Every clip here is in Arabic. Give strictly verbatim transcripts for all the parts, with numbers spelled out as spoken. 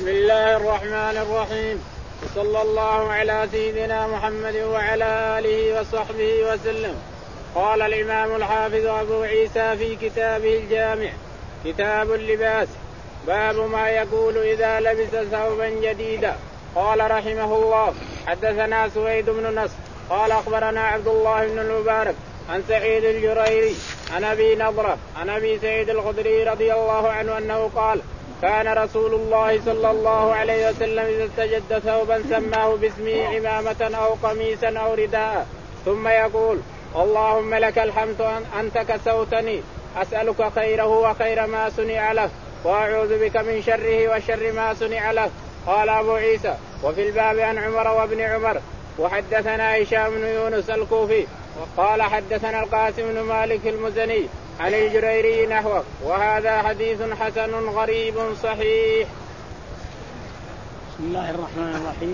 بسم الله الرحمن الرحيم. وصلى الله على سيدنا محمد وعلى آله وصحبه وسلم. قال الإمام الحافظ أبو عيسى في كتابه الجامع كتاب اللباس باب ما يقول إذا لبس ثوبا جديدا. قال رحمه الله حدثنا سويد بن نصر قال أخبرنا عبد الله بن المبارك عن سعيد الجريري عن أبي نضرة عن أبي سعيد الخدري رضي الله عنه أنه قال كان رسول الله صلى الله عليه وسلم إذا استجد ثوبا سماه باسمه عمامة أو قميصا أو رداء ثم يقول اللهم لك الحمد أنت كسوتني أسألك خيره وخير ما صنع له وأعوذ بك من شره وشر ما صنع له. قال أبو عيسى وفي الباب عن عمر وابن عمر. وحدثنا هشام بن يونس الكوفي وقال حدثنا القاسم بن مالك المزني عن الجريري نحوه وهذا حديث حسن غريب صحيح. بسم الله الرحمن الرحيم.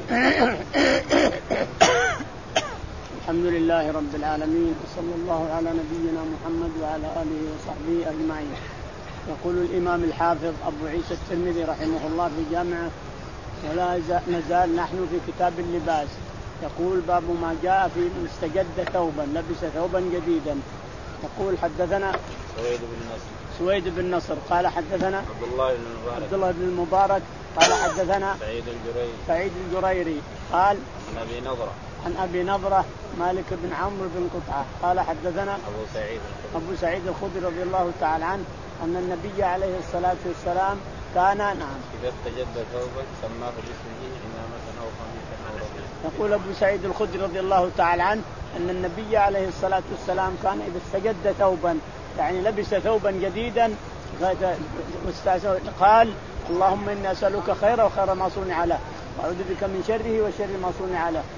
الحمد لله رب العالمين وصلى الله على نبينا محمد وعلى آله وصحبه أجمعين. يقول الإمام الحافظ أبو عيسى الترمذي رحمه الله في جامعه ولا نزال نحن في كتاب اللباس. يقول باب ما جاء في من استجد ثوبا لبس ثوبا جديدا. يقول حدثنا سويد بن نصر سويد بن نصر قال حدثنا عبد الله بن المبارك عبد الله بن المبارك قال حدثنا سعيد الجريري سعيد الجريري قال عن أبي نضرة عن أبي نضرة مالك بن عمرو بن قطعة قال حدثنا أبو سعيد أبو سعيد الخدري رضي الله تعالى عنه أن النبي عليه الصلاة والسلام كان نعم إذا استجد ثوبا سماه باسمه عمامة أو قميصا أو رداء. يقول أبو سعيد الخدري رضي الله تعالى عنه أن النبي عليه الصلاة والسلام كان إذا استجد ثوبا يعني لبس ثوبا جديدا قال اللهم إني أسألك خير وخير ما صنع له وأعوذ بك من شره وشر ما صنع له.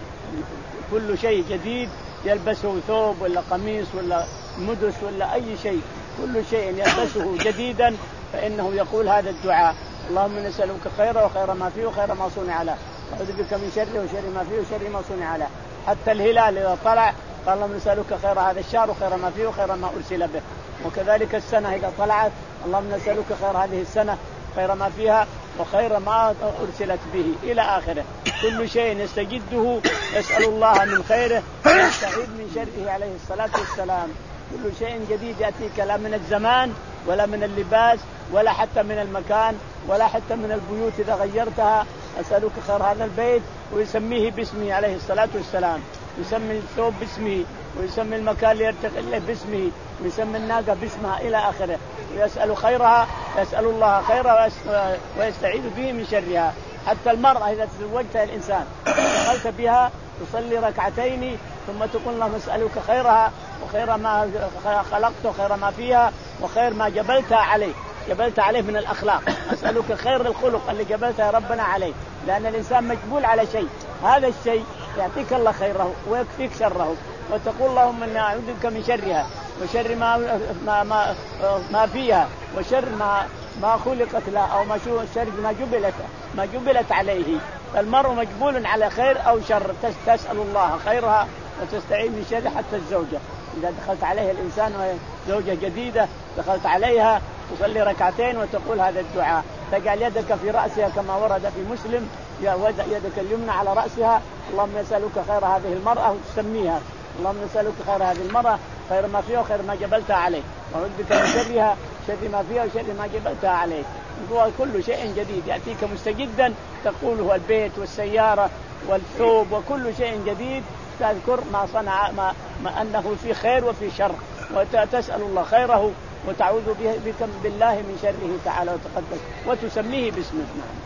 كل شيء جديد يلبسه ثوب ولا قميص ولا مدس ولا أي شيء كل شيء يلبسه جديدا فإنه يقول هذا الدعاء اللهم نسألك خير وخير ما فيه وخير ما صنع له أعوذ بك من شر وشر ما فيه وشر ما صنع له. حتى الهلال إذا طلع قال اللهم نسألك خير هذا الشهر وخير ما فيه وخير ما أرسل به. وكذلك السنة إذا طلعت اللهم نسألك خير هذه السنة خير ما فيها وخير ما أرسلت به إلى آخره. كل شيء يستجده يسأل الله من خيره ويستعيذ من شره عليه الصلاة والسلام. كل شيء جديد يأتيك لا من الزمان ولا من اللباس ولا حتى من المكان ولا حتى من البيوت إذا غيرتها أسألك خير هذا البيت ويسميه باسمه عليه الصلاة والسلام. يسمي الثوب باسمه ويسمي المكان اللي يرتقي له باسمه ويسمي الناقة باسمها إلى آخره ويسأل خيرها يسأل الله خيرها ويستعيذ به من شرها. حتى المرأة إذا تزوجتها الإنسان دخلت بها تصلي ركعتين ثم تقول اللهم اسألك خيرها وخير ما خلقت وخير ما فيها وخير ما جبلتها عليه جبلت عليه من الأخلاق. أسألك خير الخلق اللي جبلتها ربنا عليه لأن الإنسان مجبول على شيء هذا الشيء يعطيك الله خيره ويكفيك شره وتقول اللهم إني أعوذ بك من شرها وشر ما ما ما, ما فيها وشر ما ما خلقت له أو ما شو شر ما جبلت ما جبلت عليه. فالمرء مجبول على خير أو شر تسأل الله خيرها وتستعين من شر. حتى الزوجة إذا دخلت عليها الإنسان وهي زوجة جديدة دخلت عليها تصلي ركعتين وتقول هذا الدعاء تجعل يدك في رأسها كما ورد في مسلم يدك اليمنى على رأسها اللهم نسألك خير هذه المرأة وتسميها اللهم نسألك خير هذه المرأة خير ما فيها وخير ما جبلتها عليه وأعوذ بك من شرها شر ما فيها وشر ما جبلتها عليه. كل شيء جديد يأتيك مستجدا تقوله البيت والسيارة والثوب وكل شيء جديد تذكر ما صنع ما, ما أنه في خير وفي شر وتسأل الله خيره وتعوذ بك بالله من شره تعالى وتقدس وتسميه باسمه.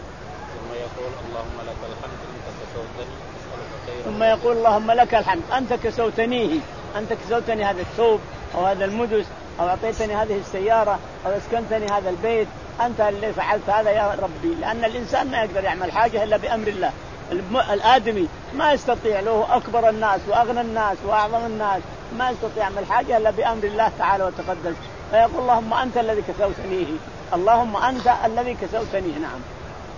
ثم يقول اللهم لك الحمد أنت كسوتني ثم يقول اللهم لك الحمد أنت كسوتنيه أنت كسوتني هذا الثوب أو هذا المدس أو أعطيتني هذه السيارة أو أسكنتني هذا البيت أنت اللي فعلت هذا يا ربي. لأن الإنسان ما يقدر يعمل حاجة إلا بأمر الله. الآدمي ما يستطيع له أكبر الناس وأغنى الناس وأعظم الناس ما يستطيع يعمل حاجة إلا بأمر الله تعالى وتقدس. فيقول اللهم أنت الذي كسوتنيه اللهم أنت الذي كسوتنيه. نعم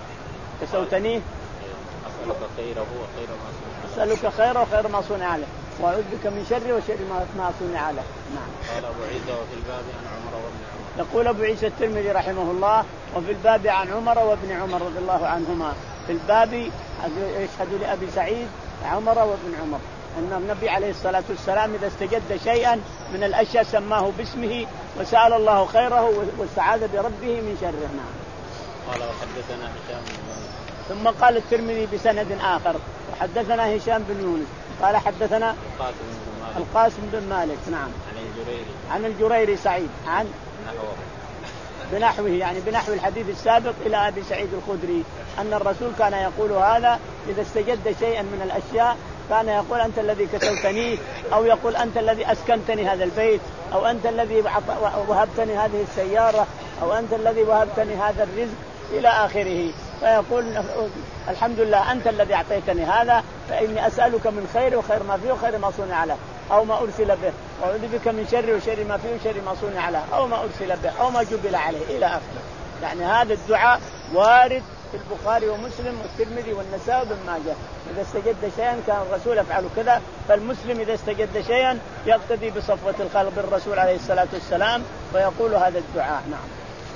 كسوتنيه أسألك خيره وخير ما صنع أسألك خيره وخير ما صنع له. وأعوذ بك من شر وشر ما صنع له. نعم. قال أبو عيسى وفي الباب عن عمر وابن عمر. يقول أبو عيسى الترمذي رحمه الله وفي الباب عن عمر وابن عمر رضي الله عنهما. في الباب يشهد لأبي سعيد عمر وابن عمر أن النبي عليه الصلاة والسلام إذا استجد شيئا من الأشياء سماه باسمه وسأل الله خيره والسعادة بربه من شره. نعم. قال وحدثنا هشام بن يونس. ثم قال الترمذي بسند آخر وحدثنا هشام بن يونس قال حدثنا القاسم بن مالك. القاسم بن مالك. نعم. عن الجريري. عن الجريري سعيد عن نحوه بنحوه يعني بنحو الحديث السابق إلى أبي سعيد الخدري أن الرسول كان يقول هذا إذا استجد شيئا من الأشياء كان يقول أنت الذي كسوتني أو يقول أنت الذي أسكنتني هذا البيت أو أنت الذي وهبتني هذه السيارة أو أنت الذي وهبتني هذا الرزق إلى آخره. فيقول الحمد لله أنت الذي أعطيتني هذا فإني أسألك من خير وخير ما فيه وخير ما صنع له أو ما أرسل به وأعوذ بك من شر وشر ما فيه وشر ما صنع له أو ما أرسل به أو ما جبل عليه إلى آخره. يعني هذا الدعاء وارد في البخاري ومسلم والترمذي والنسائي وابن ماجه. إذا استجد شيئا كان الرسول يفعل كذا فالمسلم إذا استجد شيئا يقتدي بصفوة الخلق بالرسول عليه الصلاة والسلام ويقول هذا الدعاء. نعم.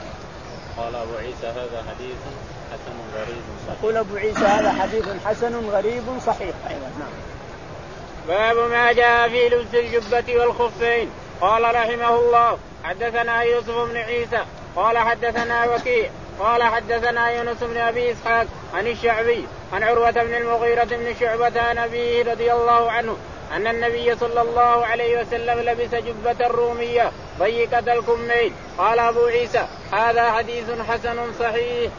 قال أبو عيسى هذا حديث حسن غريب صحيح. يقول أبو عيسى هذا حديث حسن غريب صحيح. أيوة. نعم. باب ما جاء في لبس الجبة والخفين. قال رحمه الله حدثنا يوسف بن عيسى قال حدثنا وكيع قال حدثنا يونس بن أبي إسحاق عن الشعبي عن عروة بن المغيرة بن شعبة عن أبيه رضي الله عنه أن النبي صلى الله عليه وسلم لبس جبة رومية ضيقة الكمين. قال أبو عيسى هذا حديث حسن صحيح.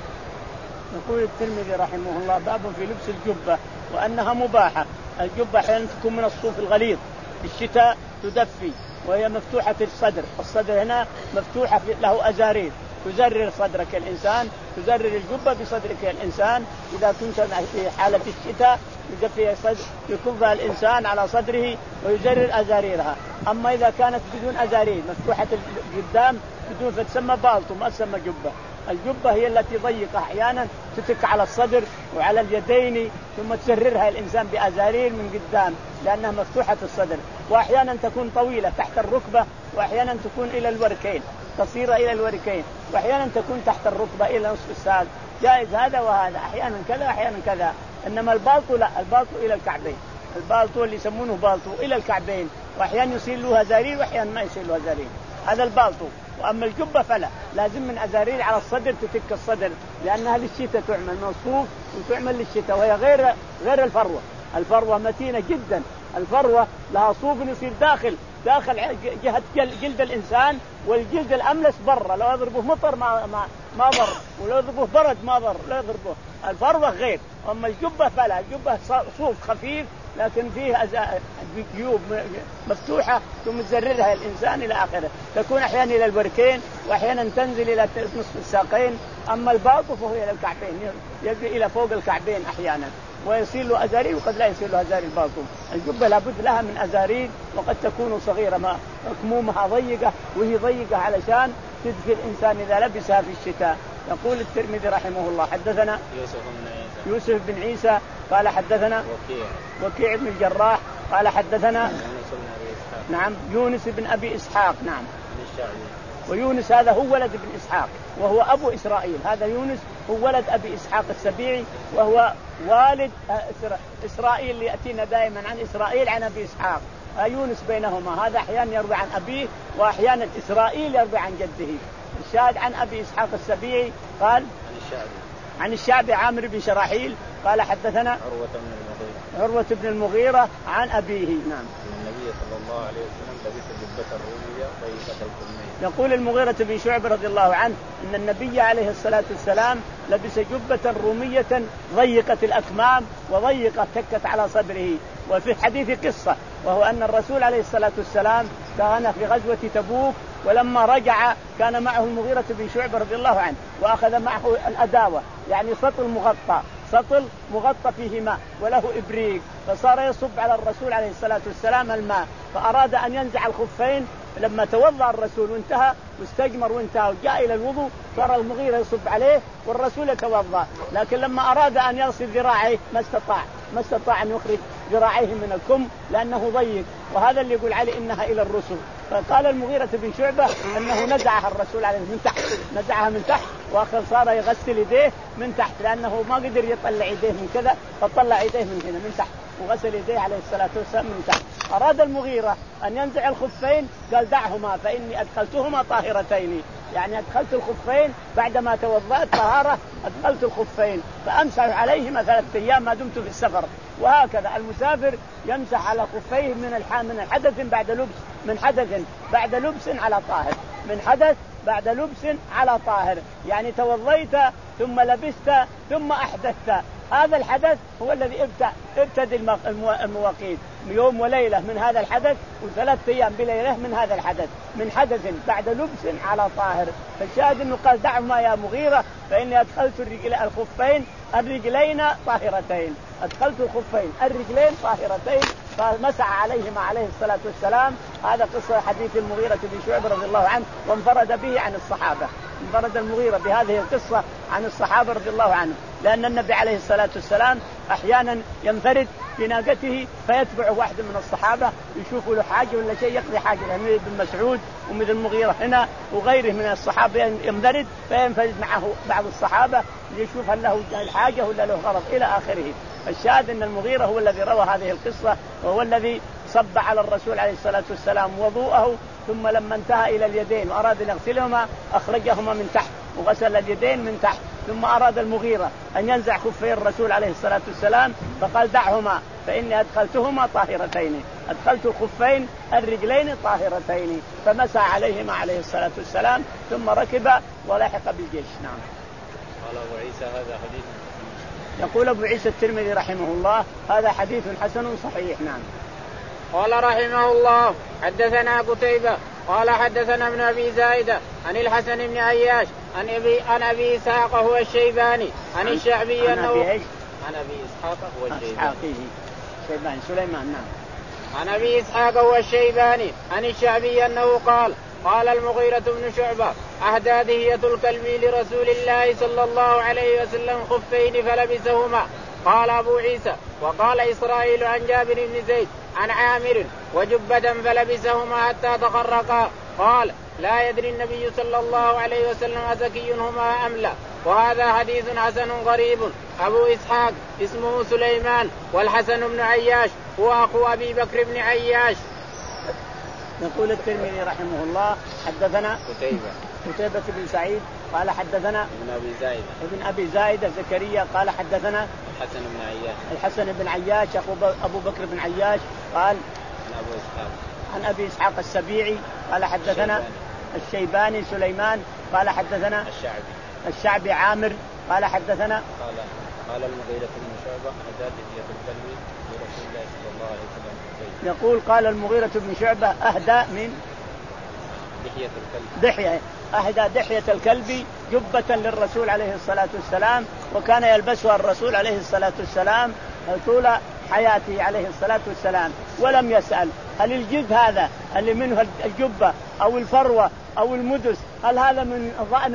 يقول الترمذي رحمه الله باب في لبس الجبة وأنها مباحة. الجبة أحيانا تكون من الصوف الغليظ في الشتاء تدفي وهي مفتوحة الصدر. الصدر هنا مفتوحة له أزارير تزرر صدرك الإنسان تزرر الجبة بصدرك الإنسان. إذا كنت في حالة الشتاء يدفي صدر يكبها الإنسان على صدره ويزرر أزاريرها. أما إذا كانت بدون أزارير مفتوحة القدام بدون فتسمى بالطو ما تسمى جبة. الجبة هي التي ضيقة أحيانا تتك على الصدر وعلى اليدين ثم تسررها الإنسان بأزارير من قدام لأنها مفتوحة الصدر. وأحيانا تكون طويلة تحت الركبة وأحيانا تكون إلى الوركين قصيرة إلى الوركين وأحيانا تكون تحت الركبة إلى نصف الساق. جائز هذا وهذا أحيانا كذا أحيانا كذا. إنما البالطو لا البالطو إلى الكعبين. البالطو اللي يسمونه بالطو إلى الكعبين وأحيانا يصير له أزارير وأحيانا ما يصير له أزارير. هذا البالطو. وأما الجبة فلا لازم من أزارير على الصدر تتك الصدر لأنها للشتاء تعمل من الصوف وتعمل للشتاء وهي غير غير الفروة. الفروة متينة جدا. الفروة لها صوف يصير داخل داخل جهة جلد الإنسان والجلد الأملس برا لو يضربه مطر ما ما ما ضر ولو يضربه برد ما ضر لا يضربه. الفروة غير. أما الجبة فلا الجبة صوف خفيف لكن فيه جيوب مفتوحة ثم تزررها الإنسان إلى آخره. تكون أحيانا إلى الوركين وأحيانا تنزل إلى نصف الساقين. أما الباطو فهو إلى الكعبين يجي إلى فوق الكعبين أحيانا ويصير له أزارير وقد لا يصير له أزارير الباطو. الجبة لابد لها من أزارير وقد تكون صغيرة ما أكمومها ضيقة وهي ضيقة علشان تدفي الإنسان إذا لبسها في الشتاء. يقول الترمذي رحمه الله حدثنا يوسف بن عيسى يوسف بن عيسى قال حدثنا وكيع وكيع بن الجراح قال حدثنا يونس بن أبي إسحاق نعم يونس بن أبي إسحاق نعم عن الشعبي. ويونس هذا هو ولد ابن إسحاق وهو أبو إسرائيل. هذا يونس هو ولد أبي إسحاق السبيعي وهو والد إسرائيل اللي يأتينا دائما عن إسرائيل عن أبي إسحاق. يونس بينهما هذا أحيانا يروي عن أبيه وأحيانا إسرائيل يروي عن جده. الشاهد عن أبي إسحاق السبيعي قال عن الشعبي عن الشعبي عامر بن شراحيل قال حدثنا عروة بن المغيرة عروة بن المغيرة عن أبيه. نعم. النبي صلى الله عليه وسلم لبس جبة الرومية ضيقة الكمين. يقول المغيرة بن شعبة رضي الله عنه أن النبي عليه الصلاة والسلام لبس جبة رومية ضيقة الأكمام وضيقة تكت على صدره. وفي الحديث قصة وهو أن الرسول عليه الصلاة والسلام كان في غزوة تبوك ولما رجع كان معه المغيرة بن شعبة رضي الله عنه وأخذ معه الأداوة يعني سطل مغطى سطل مغطى فيه ماء وله إبريق فصار يصب على الرسول عليه الصلاة والسلام الماء فأراد أن ينزع الخفين. لما توضأ الرسول وانتهى واستجمر وانتهى وجاء إلى الوضوء صار المغيرة يصب عليه والرسول يتوضأ. لكن لما أراد أن يغسل ذراعيه ما استطاع ما استطاع أن يخرج ذراعيه من الكم لأنه ضيق، وهذا اللي يقول علي إنها إلى الرسل. فقال المغيرة بن شعبة أنه نزعها الرسول عليه من تحت، نزعها من تحت، وآخر صار يغسل يديه من تحت لأنه ما قدر يطلع يديه من كذا، فطلع يديه من هنا من تحت وغسل يديه عليه الصلاة والسلام من تحت. أراد المغيرة أن ينزع الخفين، قال دعهما فإني أدخلتهما طاهرتين، يعني أدخلت الخفين بعدما توضأت طهارة، أدخلت الخفين فأمسح عليهما ثلاثة أيام ما دمت في السفر. وهكذا المسافر يمسح على خفيه من الح... من حدث بعد لبس، من حدث بعد لبس على طاهر، من حدث بعد لبس على طاهر، يعني توضيت ثم لبست ثم أحدثت، هذا الحدث هو الذي ابتدى المواقيت يوم وليلة من هذا الحدث، وثلاث أيام بليلة من هذا الحدث، من حدث بعد لبس على طاهر. فالشاهد أنه قال دعهما يا مغيرة فإني أدخلت الرجل الخفين الرجلين طاهرتين، أدخلت الخفين الرجلين طاهرتين، فمسح عليهما عليه الصلاة والسلام. هذا قصة حديث المغيرة بن شعبة رضي الله عنه، وانفرد به عن الصحابة، انفرد المغيرة بهذه القصة عن الصحابة رضي الله عنهم، لأن النبي عليه الصلاة والسلام أحيانا ينفرد بناقته فيتبع واحد من الصحابة يشوف له حاجة ولا شيء يقضي حاجة، مثل ابن مسعود ومثل المغيرة هنا وغيره من الصحابة ينفرد فينفرد معه بعض الصحابة ليشوف هل له حاجة ولا له غرض إلى آخره. الشاهد أن المغيرة هو الذي روى هذه القصة، وهو الذي صب على الرسول عليه الصلاة والسلام وضوءه، ثم لما انتهى إلى اليدين وأراد أن يغسلهما أخرجهما من تحت وغسل اليدين من تحت. ثم أراد المغيرة أن ينزع خفي الرسول عليه الصلاة والسلام فقال دعهما فإني أدخلتهما طاهرتين، أدخلت الخفين الرجلين طاهرتين، فمسح عليهما عليه الصلاة والسلام ثم ركب ولحق بالجيش. نعم. قال أبو عيسى هذا حديث. يقول أبو عيسى الترمذي رحمه الله هذا حديث حسن صحيح. نعم. قال رحمه الله حدثنا قتيبة قال حدثنا ابن أبي زايدة عن الحسن بن عياش عن أبي عن أبي إسحاق هو الشيباني عن الشعبي أنه عن أبي إسحاق هو الشيباني سليمان. نعم. عن أبي إسحاق هو الشيباني عن الشعبي أنه قال قال المغيرة بن شعبة أهدى دهية الكلب لرسول الله صلى الله عليه وسلم خفين فلبسهما. قال أبو عيسى وقال إسرائيل عن جابر بن زيد عن عامر وجبة فلبسهما حتى تخرقا. قال لا يدري النبي صلى الله عليه وسلم أزكي هما أم لا. وهذا حديث حسن غريب. أبو إسحاق اسمه سليمان والحسن بن عياش هو أخو أبي بكر بن عياش. يقول الترمذي رحمه الله حدثنا قتيبة قتيبة بن سعيد قال حدثنا ابن أبي زايدة ابن أبي زايدة زكريا قال حدثنا الحسن بن عياش الحسن بن عياش أبو بكر بن عياش قال عن أبو إسحاق عن أبي إسحاق السبيعي قال حدثنا الشيباني, الشيباني سليمان قال حدثنا الشعبي الشعبي عامر قال حدثنا قال قال المغيرة بن شعبة أهدى دهية الكلب لرسول الله صلى الله عليه وسلم. يقول قال المغيرة بن شعبة أهدى من دحية الكلب دحية أهدى دحية الكلب جبة للرسول عليه الصلاة والسلام، وكان يلبسها الرسول عليه الصلاة والسلام طول حياته عليه الصلاة والسلام، ولم يسأل هل الجذ هذا اللي منه الجبة أو الفروة أو المدس هل هذا من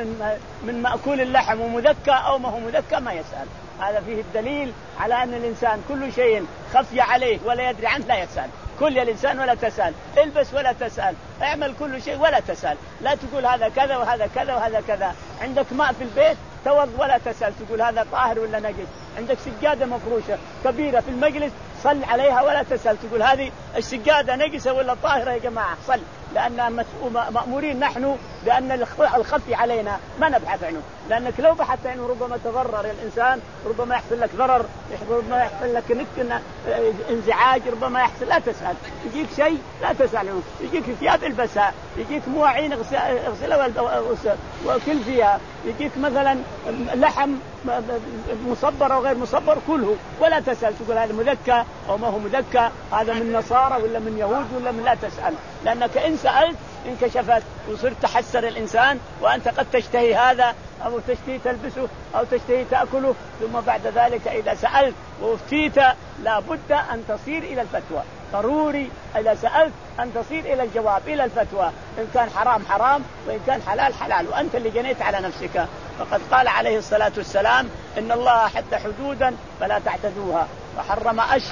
من مأكول اللحم ومذكى أو ما هو مذكى، ما يسأل. هذا فيه الدليل على أن الإنسان كل شيء خفي عليه ولا يدري عنه لا يسأل. كل الإنسان ولا تسأل، البس ولا تسأل، اعمل كل شيء ولا تسأل، لا تقول هذا كذا وهذا كذا وهذا كذا. عندك ماء في البيت توض ولا تسأل تقول هذا طاهر ولا نجس. عندك سجادة مفروشة كبيرة في المجلس صل عليها ولا تسأل تقول هذه السجادة نجسة ولا طاهرة يا جماعة صل، لأن مأمورين نحن بأن الخفي علينا ما نبحث عنه، لأنك لو بحثت عنه ربما تضرر الإنسان، ربما يحصل لك ضرر، ربما يحصل لك انزعاج، ربما يحصل لا تسأل. يجيك شيء لا تسأل عنه، يجيك ثياب البسها، يجيك مواعين اغسلها وكل فيها، يجيك مثلا لحم مصبر أو غير مصبر كله ولا تسأل تقول هذا مذكى أو ما هو مذكى، هذا من نصارى ولا من يهود ولا من، لا تسأل، لأنك إن سألت انكشفت وصرت تحسر الإنسان وأنت قد تشتهي هذا أو تشتهي تلبسه أو تشتهي تأكله، ثم بعد ذلك إذا سألت وفتيت لا بد أن تصير إلى الفتوى، ضروري إذا سألت أن تصير إلى الجواب إلى الفتوى، إن كان حرام حرام وإن كان حلال حلال، وأنت اللي جنيت على نفسك. فقد قال عليه الصلاة والسلام إن الله حد حدودا فلا تعتدوها، وحرم أشياء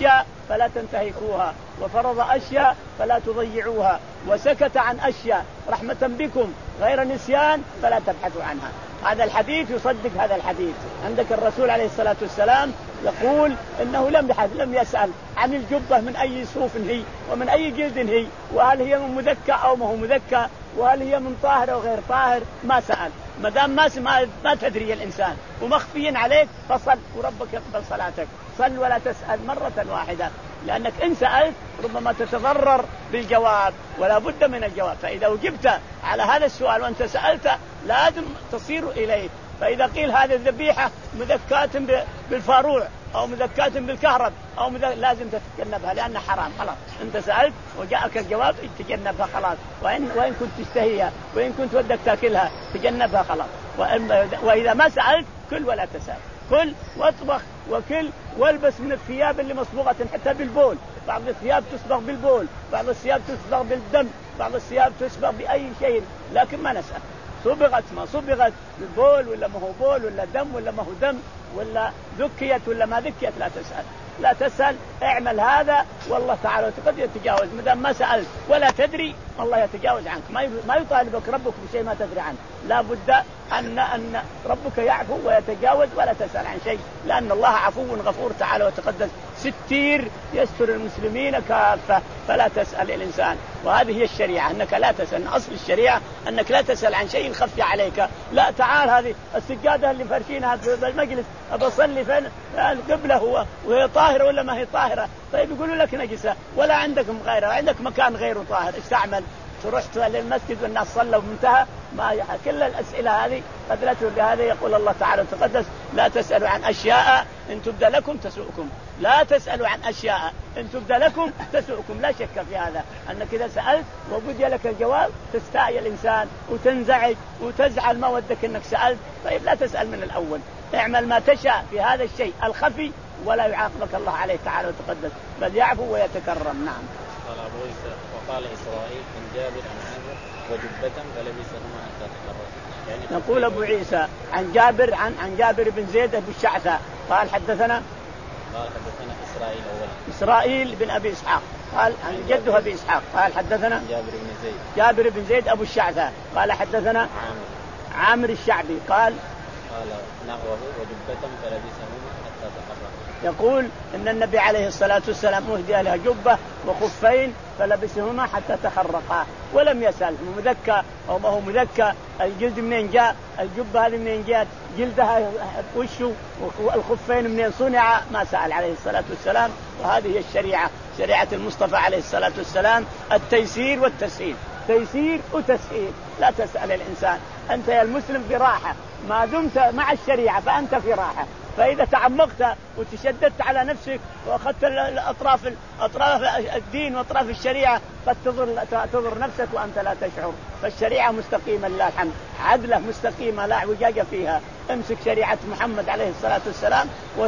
فلا تنتهكوها، وفرض أشياء فلا تضيعوها، وسكت عن أشياء رحمة بكم غير نسيان فلا تبحثوا عنها. هذا الحديث يصدق هذا الحديث. عندك الرسول عليه الصلاة والسلام يقول إنه لم يحد لم يسأل عن الجبة من أي صوف هي ومن أي جلد هي، وهل هي من مذكى أو ما هو مذكى، وهل هي من طاهر أو غير طاهر، ما سأل. ما دام ما ما, ما تدري الإنسان ومخفي عليك فصل وربك يقبل صلاتك. صل ولا تسأل مرة واحدة، لأنك إن سألت ربما تتضرر بالجواب ولا بد من الجواب. فإذا وجبت على هذا السؤال وأنت سألت لازم تصير إليه. فإذا قيل هذه الذبيحة مذكاة بالفاروع أو مذكاة بالكهرب أو مذك... لازم تتجنبها لأنها حرام. خلاص أنت سألت وجاءك الجواب تجنبها خلاص. وإن, وإن كنت تشتهيها وإن كنت ودك تأكلها تجنبها خلاص. وإن... وإذا ما سألت كل ولا تسأل، كل واطبخ وكل والبس من الثياب اللي مصبوغة حتى بالبول. بعض الثياب تصبغ بالبول، بعض الثياب تصبغ بالدم، بعض الثياب تصبغ بأي شيء، لكن ما نسأل صبغت ما صبغت بالبول ولا ما هو بول ولا دم ولا ما هو دم ولا ذكيت ولا ما ذكيت لا تسأل. لا تسأل، اعمل هذا والله تعالى قد يتجاوز. مدام ما سألت ولا تدري الله يتجاوز عنك. ما ما يطالبك ربك بشيء ما تدري عنه. لا بد أن أن ربك يعفو ويتجاوز ولا تسأل عن شيء، لأن الله عفو غفور تعالى وتقدس ستير يستر المسلمين كافة. فلا تسأل الإنسان، وهذه هي الشريعة أنك لا تسأل. أصل الشريعة أنك لا تسأل عن شيء خفي عليك. لا تعال هذه السجادة اللي فرشينها في المجلس أبصلي فين القبلة هو وهي طاهرة ولا ما هي طاهرة؟ طيب يقولوا لك نجسة ولا عندك غيرها، عندك مكان غيره طاهر استعمل. رحت للمسجد والناس صلوا وانتهى. ما كل الأسئلة هذه قد لا تلقى. هذا يقول الله تعالى تقدس لا تسألوا عن أشياء إن تبدى لكم تسؤكم. لا تسألوا عن أشياء إن تبدى لكم تسؤكم. لا شك في هذا أنك إذا سألت وبدي لك الجواب تستعي الإنسان وتنزعج وتزعل ما ودك أنك سألت. طيب لا تسأل من الأول، اعمل ما تشاء في هذا الشيء الخفي ولا يعاقبك الله عليه تعالى وتقدس، بل يعفو ويتكرم. نعم. قال أبو عيسى وقال إسرائيل من جابر عن عامر وجبة فلبسهما حتى تحرر. يعني نقول أبو عيسى عن جابر عن عن جابر بن زيد بن الشعثاء قال حدثنا قال حدثنا إسرائيل أولا إسرائيل بن أبي إسحاق قال عن جده أبي إسحاق قال حدثنا جابر بن زيد جابر بن زيد أبو الشعثاء قال حدثنا عامر عامر الشعبي قال قال نحوه وجبة فلبسهما حتى تحرر. يقول إن النبي عليه الصلاة والسلام أهدي له جبة وخفين فلبسهما حتى تخرقا ولم يسأل مذكى أو ما هو مذكى الجلد منين جاء، الجبة هذه منين جاءت، جلدها وشه، والخفين منين صنع، ما سأل عليه الصلاة والسلام. وهذه هي الشريعة، شريعة المصطفى عليه الصلاة والسلام، التيسير والتسهيل. تيسير وتسهيل. لا تسأل الإنسان. أنت يا المسلم في راحة ما دمت مع الشريعة فأنت في راحة. فإذا تعمقت وتشددت على نفسك وأخذت الأطراف أطراف الدين وأطراف الشريعة قد تضر تضر نفسك وأنت لا تشعر. فالشريعة مستقيمة لله الحمد، عدلة مستقيمة لا اعوجاج فيها. امسك شريعة محمد عليه الصلاة والسلام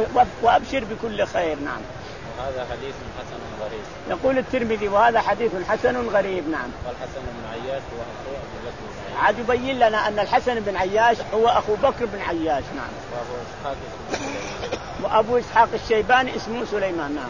وأبشر بكل خير. نعم. وهذا حديث حسن غريب. يقول الترمذي وهذا حديث حسن غريب. نعم. والحسن بن عياش هو أخو أبي بكر. عاد يبين لنا أن الحسن بن عياش هو أخو بكر بن عياش. نعم. وأبو إسحاق وأبو إسحاق الشيباني اسمه سليمان. نعم.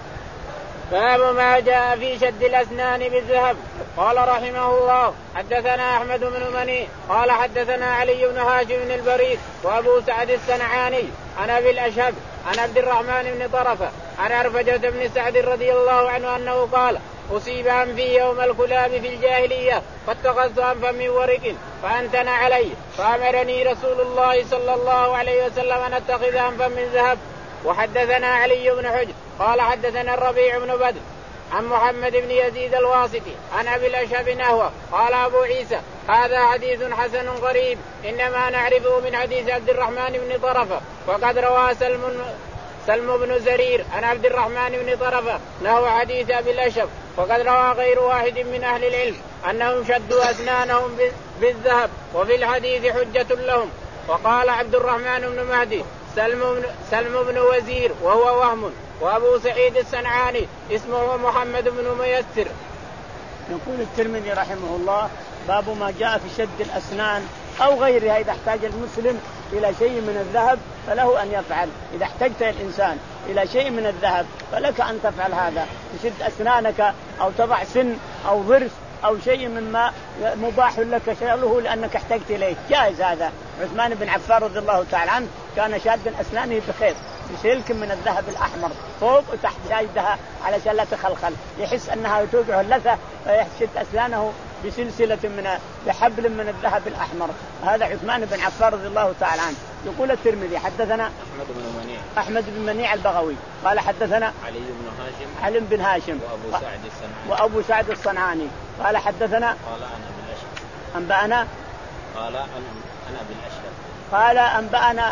باب ما جاء في شد الأسنان بالذهب. قال رحمه الله حدثنا أحمد بن مني قال حدثنا علي بن هاشم بن البريد وأبو سعد السنعاني عن أبي الأشهب عن عبد الرحمن بن طرفة عن عرفجة بن سعد رضي الله عنه أنه قال أصيب أنفي يوم الكلاب في الجاهلية فاتخذت أنفا من ورق فأنتن علي فأمرني رسول الله صلى الله عليه وسلم أن أتخذ أنفا من ذهب. وحدثنا علي بن حجر قال حدثنا الربيع بن بدر عن محمد بن يزيد الواسطي عن أبي الأشهب نحوه. قال أبو عيسى هذا حديث حسن غريب إنما نعرفه من حديث عبد الرحمن بن طرفة وقد روى سلم سلم بن زرير عن عبد الرحمن بن طرفة نحو حديث أبي الأشهب. وقد روى غير واحد من أهل العلم أنهم شدوا أسنانهم بالذهب وفي الحديث حجة لهم. وقال عبد الرحمن بن مهدي سلم بن, سلم بن وزير وهو وهم. وأبو سعيد السنعاني اسمه محمد بن ميسر. يقول الترمذي رحمه الله باب ما جاء في شد الأسنان أو غيرها. إذا احتاج المسلم إلى شيء من الذهب فله أن يفعل. إذا احتجت الإنسان إلى شيء من الذهب فلك أن تفعل هذا، تشد أسنانك أو تضع سن أو ضرس أو شيء مما مباح لك شغله لأنك احتجت إليه، جائز هذا. عثمان بن عفان رضي الله تعالى عنه كان شادا أسنانه بخيط بسلك من الذهب الأحمر فوق وتحت شايدها علشان لا تخلخل، يحس أنها توجع اللثة فيشد أسنانه بسلسلة من بحبل من الذهب الأحمر. هذا عثمان بن عفان رضي الله تعالى عنه. يقول الترمذي حدثنا أحمد بن منيع أحمد بن منيع البغوي قال حدثنا علي بن هاشم علي بن هاشم وأبو سعد الصنعاني وأبو سعد الصنعاني قال حدثنا قال أنا بن أشهب أنبأنا قال أنا بن أشهب قال أنبأنا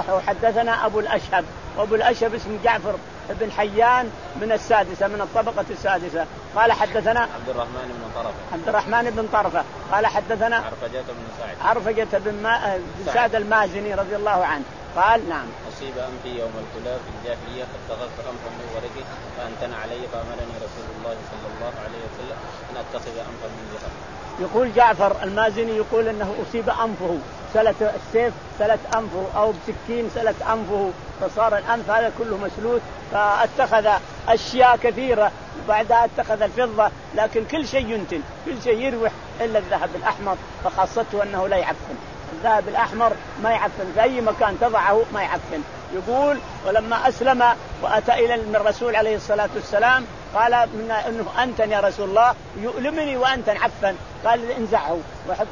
وحدثنا أبو الأشهب، وأبو الأشهب اسم جعفر بن حيان من السادسة من الطبقة السادسة. قال حدثنا عبد الرحمن بن طرفة عبد الرحمن بن طرفة قال حدثنا عرفجة بن سعد عرفجة بن, ما... بن سعد المازني رضي الله عنه قال نعم أصيب أنفي يوم الكلاب في الجاهلية فاتخذت أنفا من ورقي فأنتن علي فأمرني رسول الله صلى الله عليه وسلم أن أتخذ أنفا من ذهب. يقول جعفر المازني يقول أنه أصيب أنفه سلت السيف سلت أنفه أو بسكين سلت أنفه فصار الأنف هذا كله مسلوت، فاتخذ أشياء كثيرة وبعدها اتخذ الفضة، لكن كل شيء ينتن كل شيء يروح إلا الذهب الأحمر، فخاصته أنه لا يعفن. الذهب الأحمر ما يعفن في أي مكان تضعه ما يعفن. يقول ولما أسلم وأتى إلى الرسول عليه الصلاة والسلام قال من أنه أنت يا رسول الله يؤلمني وأنت عفن، قال انزعه وحط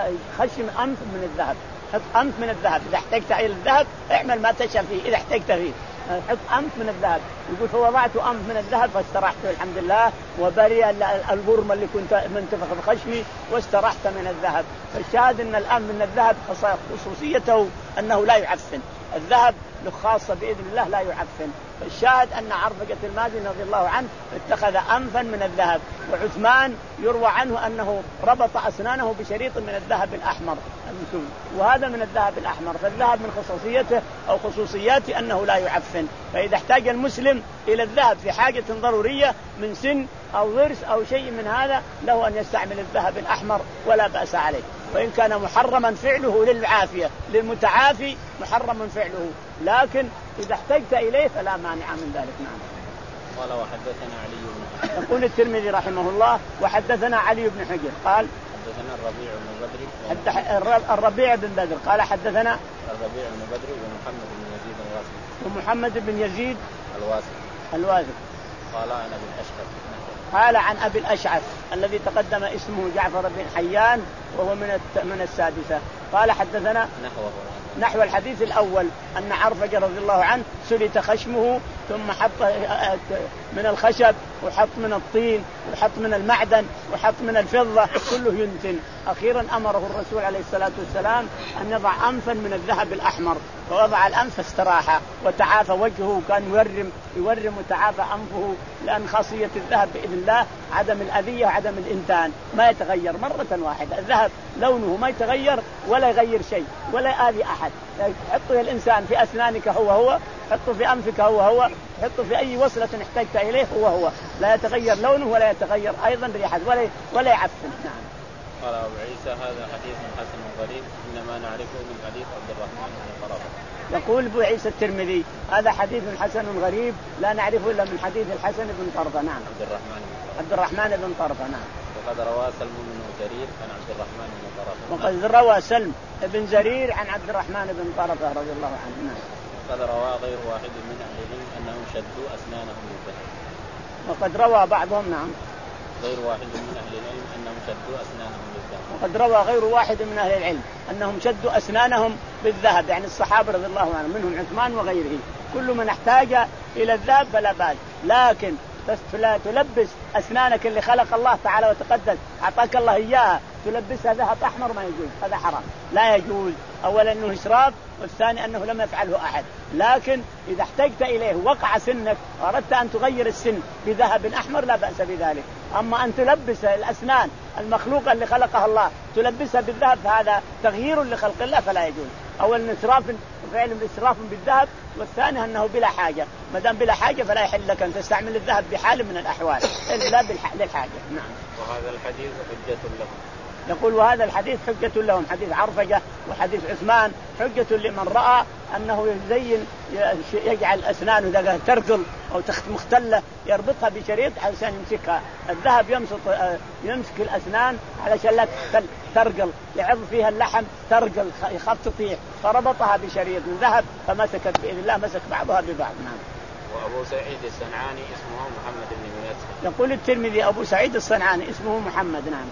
خشم أنف من الذهب، حط أنف من الذهب، إذا احتجت إلى الذهب اعمل ما تشاء فيه إذا احتجت فيه، حط أنف من الذهب. يقول فوضعت أنف من الذهب فاسترحت الحمد لله وبرئ الغرم اللي كنت منتفخ بخشمي واسترحت من الذهب. فالشاهد أن الأنف من الذهب خصوصيته أنه لا يعفن، الذهب له خاصة بإذن الله لا يعفن. فالشاهد أن عرفجة المازني رضي الله عنه اتخذ أنفا من الذهب، وعثمان يروى عنه أنه ربط أسنانه بشريط من الذهب الأحمر، وهذا من الذهب الأحمر. فالذهب من خصوصيته أو خصوصياته أنه لا يعفن، فإذا احتاج المسلم إلى الذهب في حاجة ضرورية من سن أو ضرس أو شيء من هذا له أن يستعمل الذهب الأحمر ولا بأس عليه، وإن كان محرما فعله للعافية للمتعافي محرم فعله، لكن إذا احتجت إليه فلا مانع من ذلك. نعم. قال وحدثنا علي بن حجر. يقول الترمذي رحمه الله وحدثنا علي بن حجر قال حدثنا الربيع بن بدر الربيع بن بدر قال حدثنا الربيع بن بدر ومحمد بن يزيد الواسطي ومحمد بن يزيد الواسطي الواسطي قال عن أبي الأشعث قال عن أبي الأشعث الذي تقدم اسمه جعفر بن حيان وهو من من السادسة. قال حدثنا نحوه نحو الحديث الأول أن عرفجة رضي الله عنه سلت خشمه ثم حط من الخشب وحط من الطين وحط من المعدن وحط من الفضة كله ينتن. أخيرا أمره الرسول عليه الصلاة والسلام أن يضع أنفا من الذهب الأحمر، فوضع الأنف استراحة وتعافى وجهه، كان يورم يورم وتعافى أنفه، لأن خاصية الذهب بإذن الله عدم الأذية وعدم الإنتان، ما يتغير مرة واحدة. الذهب لونه ما يتغير ولا يغير شيء ولا يؤذي أحد. حطه الإنسان في أسنانك هو هو، حطه في أنفك هو هو، حطه في أي وصلة احتجت إليه هو هو، لا يتغير لونه ولا يتغير أيضا ريحه ولا ولا يعفن. نعم. قال أبو عيسى هذا حديث حسن غريب إنما نعرفه من حديث عبد الرحمن بن طرفة. يقول أبو عيسى الترمذي هذا حديث حسن غريب لا نعرفه إلا من حديث الحسن بن طرفة. نعم. عبد الرحمن بن طرفة. عبد الرحمن بن طرفة. نعم. وقد روى سلم بن جرير عن عبد الرحمن بن طرفة. وقد روى سلم بن جرير عن عبد الرحمن بن طرفة رضي الله عنه. نعم. وقد روى غير واحد من أهل العلم أنهم شدوا أسنانهم بالذهب. وقد روى بعضهم نعم. غير واحد من أهل العلم أنهم شدوا أسنانهم بالذهب. وقد روى غير واحد من أهل العلم أنهم شدوا أسنانهم بالذهب، يعني الصحابة رضي الله عنهم منهم عثمان وغيره، كل من احتاج إلى الذهب فلا بأس، لكن بس لا تلبس أسنانك اللي خلق الله تعالى وتقدس أعطاك الله إياها تلبسها ذهب أحمر، ما يجوز، هذا حرام لا يجوز. أولا أنه إسراف، والثاني أنه لم يفعله أحد. لكن إذا احتجت إليه وقع سنك وأردت أن تغير السن بذهب أحمر لا بأس بذلك. أما أن تلبس الأسنان المخلوقة اللي خلقها الله تلبسها بالذهب فهذا تغيير لخلق الله فلا يجوز. أولا إسراف فعل إسراف بالذهب، والثاني أنه بلا حاجة، ما دام بلا حاجة فلا يحل لك أن تستعمل الذهب بحال من الأحوال إلا للحاجة. نعم. وهذا الحديث حجة له. يقول وهذا الحديث حجة لهم، حديث عرفجة وحديث عثمان حجة لمن رأى أنه يزين يجعل أسنانه إذا ترقل أو مختلة يربطها بشريط علشان يمسكها. الذهب يمسك يمسك الأسنان علشان لا ترقل، يعض فيها اللحم ترقل يخاف تطيح، فربطها بشريط من ذهب فمسكت بإذن الله، مسك بعضها ببعض. نعم. وأبو سعيد الصنعاني اسمه محمد بن ميسر. يقول الترمذي أبو سعيد الصنعاني اسمه محمد. نعم.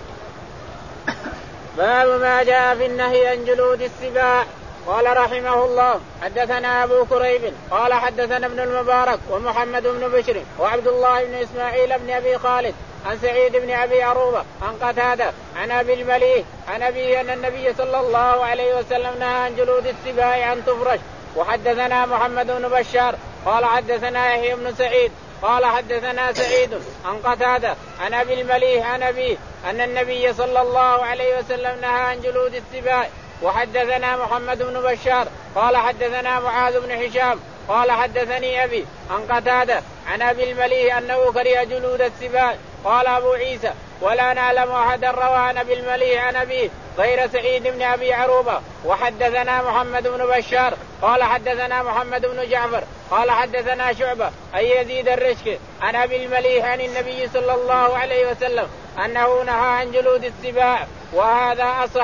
باب ما جاء في النهي عن جلود السباع. قال رحمه الله حدثنا أبو كريب قال حدثنا ابن المبارك ومحمد بن بشر وعبد الله بن إسماعيل بن أبي خالد عن سعيد بن أبي عروبة عن قتادة عن أبي المليح عن أبي أن النبي صلى الله عليه وسلم نهى عن جلود السباع أن تفرش. وحدثنا محمد بن بشار قال حدثنا يحيى بن سعيد قال حدثنا سعيد عن قتادة عن أبي المليح عن أبيه أن النبي صلى الله عليه وسلم نهى عن جلود السباع. وحدثنا محمد بن بشار قال حدثنا معاذ بن هشام قال حدثني أبي عن قتادة عن أبي المليح أنه كره جلود السباع. قال أبو عيسى ولا نعلم أحدا روى عن أبي المليح عن أبيه غير سعيد بن أبي عروبة. وحدثنا محمد بن بشار قال حدثنا محمد بن جعفر قال حدثنا شعبة أي يزيد الرشك عن أبي المليح عن النبي صلى الله عليه وسلم أنه نهى عن جلود السباع وهذا أصح.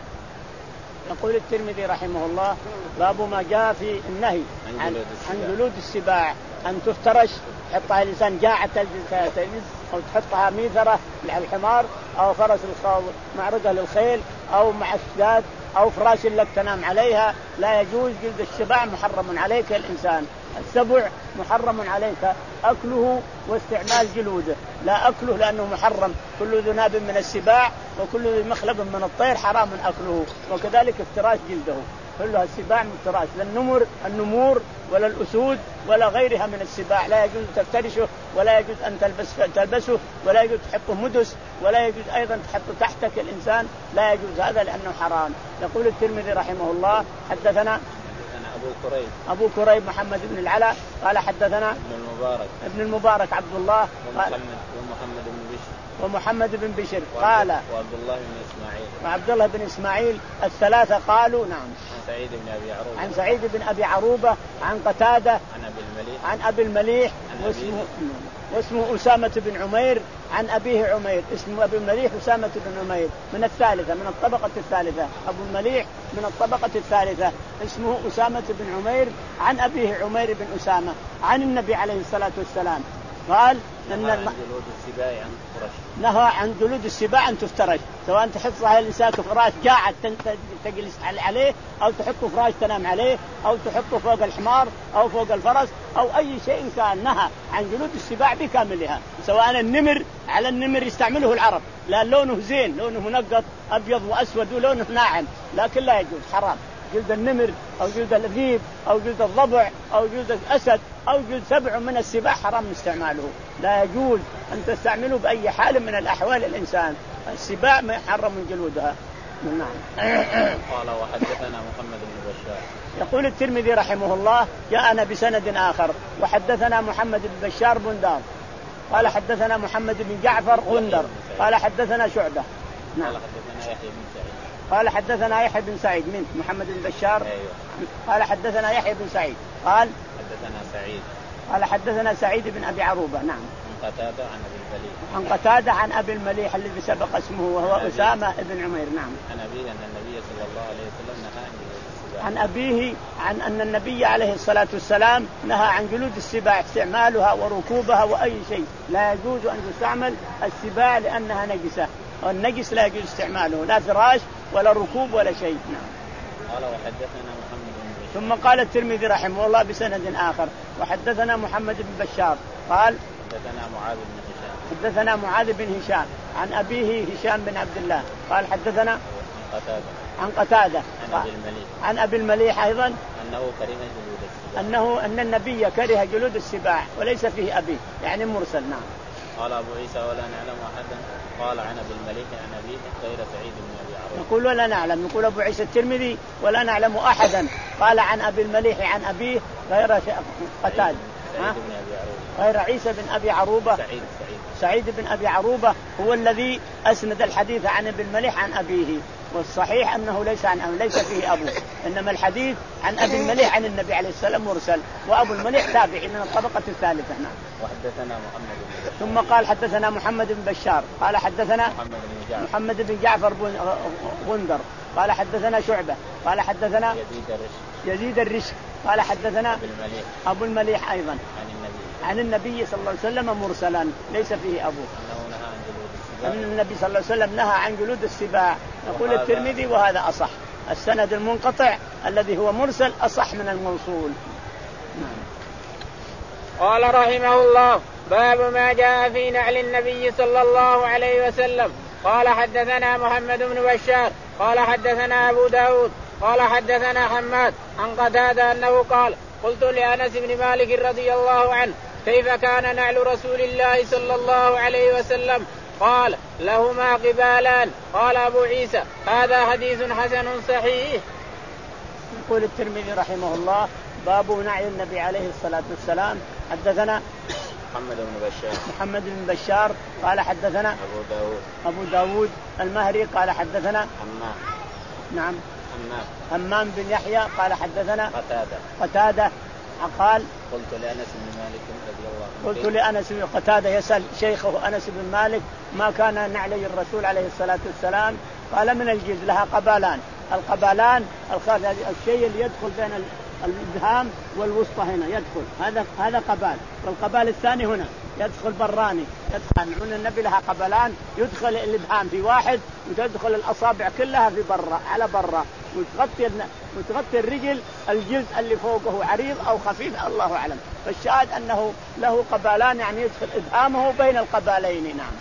يقول الترمذي رحمه الله باب ما جاء في النهي عن, عن جلود السباع أن تفترش، يحطها الإنسان جاعة تلبس أو تحطها ميثرة للحمار أو فرس معرضة للخيل أو مع الشداد أو فراش لك تنام عليها. لا يجوز. جلد السباع محرم عليك الإنسان، السبع محرم عليك أكله واستعمال جلوده، لا أكله لأنه محرم. كل ذو ناب من السباع وكل ذو مخلب من الطير حرام أكله، وكذلك افتراش جلده كلها السباع مفتراش، لا النمر النمور ولا الأسود ولا غيرها من السباع لا يجوز تفترشه ولا يجوز أن تلبس تلبسه ولا يجوز تحطه مدس ولا يجوز أيضا تحطه تحتك الإنسان، لا يجوز هذا لأنه حرام. يقول الترمذي رحمه الله حدثنا أبو كريب أبو كريب محمد بن العلاء قال حدثنا ابن المبارك ابن المبارك عبد الله ومحمد, ومحمد بن بشر ومحمد بن بشر قال وعبد الله بن إسماعيل وعبد الله بن إسماعيل الثلاثة قالوا نعم عن سعيد بن أبي عروبة عن سعيد بن أبي عروبة عن قتادة عن أبي المليح عن أبي المليح واسمه, واسمه أسامة بن عمير عن أبيه عمير. اسمه أبي المليح أسامة بن عمير من الثالثة من الطبقة الثالثة. أبو المليح من الطبقة الثالثة اسمه أسامة بن عمير عن أبيه عمير بن أسامة عن النبي عليه الصلاة والسلام قال نهى عن جلود السباع أن تفترش. نهى عن جلود السباع أن تفترش، سواء تحطها الإنسان فراش قاعد تجلس عليه أو تحطه فراش تنام عليه أو تحطه فوق الحمار أو فوق الفرس أو أي شيء كان. نهى عن جلود السباع بكاملها، سواء النمر على النمر يستعمله العرب لا لونه زين لونه منقط أبيض وأسود ولونه ناعم، لكن لا يجوز حرام. جلد النمر أو جلد الذئب أو جلد الضبع أو جلد الأسد أو جلد سبع من السباع حرام استعماله، لا يجوز أن تستعمله بأي حال من الأحوال. الإنسان السباع ما يحرم جلودها. نعم. قال وحدثنا محمد بن بشار. يقول الترمذي رحمه الله جاءنا بسند آخر وحدثنا محمد بن بشار بندار قال حدثنا محمد بن جعفر غندر قال حدثنا شعبة. نعم. قال حدثنا يحيى بن سعيد قال حدثنا يحيى بن سعيد من محمد بن بشار. أيوة. قال حدثنا يحيى بن سعيد قال حدثنا سعيد قال حدثنا سعيد بن أبي عروبة. نعم. عن قتادة عن أبي المليح عن قتادة عن أبي المليح الذي سبق اسمه وهو أسامة بن عمير. نعم. عن أبيه أن النبي صلى الله عليه وسلم نهى عن جلود السباع. عن أبيه عن أن النبي عليه الصلاة والسلام نهى عن جلود السباع استعمالها وركوبها وأي شيء، لا يجوز أن تستعمل السباع لأنها نجسة، والنجس لا يجوز استعماله لا فراش ولا ركوب ولا شيء. نعم. قال وحدثنا محمد بن ثم قال الترمذي رحمه الله بسند آخر وحدثنا محمد بن بشار قال حدثنا معاذ بن هشام حدثنا معاذ بن هشام عن أبيه هشام بن عبد الله قال حدثنا عن قتادة عن قتادة عن أبي المليح عن أبي المليح أيضا أنه كره جلود السباع أنه أن النبي كره جلود السباع وليس فيه أبيه يعني مرسل. نعم. قال أبو عيسى ولا نعلم أحدا قال عن أبي المليح عن أبيه غير سعيد بن أبي عروبة. نقول ولا نعلم نقول أبو عيسى الترمذي ولا نعلم أحدا قال عن أبي المليح عن أبيه غير قتادة سعيد بن أبي عروبة. غير عيسى بن أبي عروبة. سعيد سعيد سعيد بن أبي عروبة هو الذي أسند الحديث عن ابن المليح عن أبيه، والصحيح أنه ليس عن أبيه، ليس فيه أبوه، إنما الحديث عن أبي المليح عن النبي عليه السلام مرسل، وأبو المليح تابعي من الطبقة الثالثة. نعم. وحدثنا محمد بن ثم قال حدثنا محمد بن بشار قال حدثنا محمد بن جعفر, محمد بن جعفر بن غندر قال حدثنا شعبة قال حدثنا يزيد الرشد, يزيد الرشد قال حدثنا أبو المليح, أبو المليح أيضا عن النبي عن النبي صلى الله عليه وسلم مرسلا ليس فيه أبوه، أن النبي صلى الله عليه وسلم نهى عن جلود السباع. يقول الترمذي وهذا أصح، السند المنقطع الذي هو مرسل أصح من الموصول. قال رحمه الله: باب ما جاء في نعل النبي صلى الله عليه وسلم. قال حدثنا محمد بن بشار قال حدثنا أبو داود قال حدثنا حماد عن قتادة أنه قال: قلت لأنس بن مالك رضي الله عنه: كيف كان نعل رسول الله صلى الله عليه وسلم؟ قال: لهما قبالان. قال أبو عيسى: هذا حديث حسن صحيح. يقول الترمذي رحمه الله: باب نعي النبي عليه الصلاة والسلام. حدثنا محمد بن بشار محمد بن بشار قال حدثنا أبو داود أبو داود المهري قال حدثنا حمام نعم حمام حمام بن يحيى قال حدثنا قتادة قتادة قال: قلت لأنس بن مالك رضي الله عنه قلت لأنس بن قتادة يسأل شيخه أنس بن مالك: ما كان نعلي الرسول عليه الصلاة والسلام؟ قال: من الجلد، لها قبالان. القبالان الشيء اللي يدخل بين الإبهام والوسطى هنا يدخل، هذا هذا قبال، والقبال الثاني هنا يدخل براني. يدخل نعون النبي لها قبلان، يدخل الإبهام في واحد وتدخل الأصابع كلها في برا على برا، وتغطي وتغطي الرجل الجلد اللي فوقه عريض أو خفيف الله أعلم. فالشاهد أنه له قبلان، يعني يدخل إبهامه بين القبالين. نعم.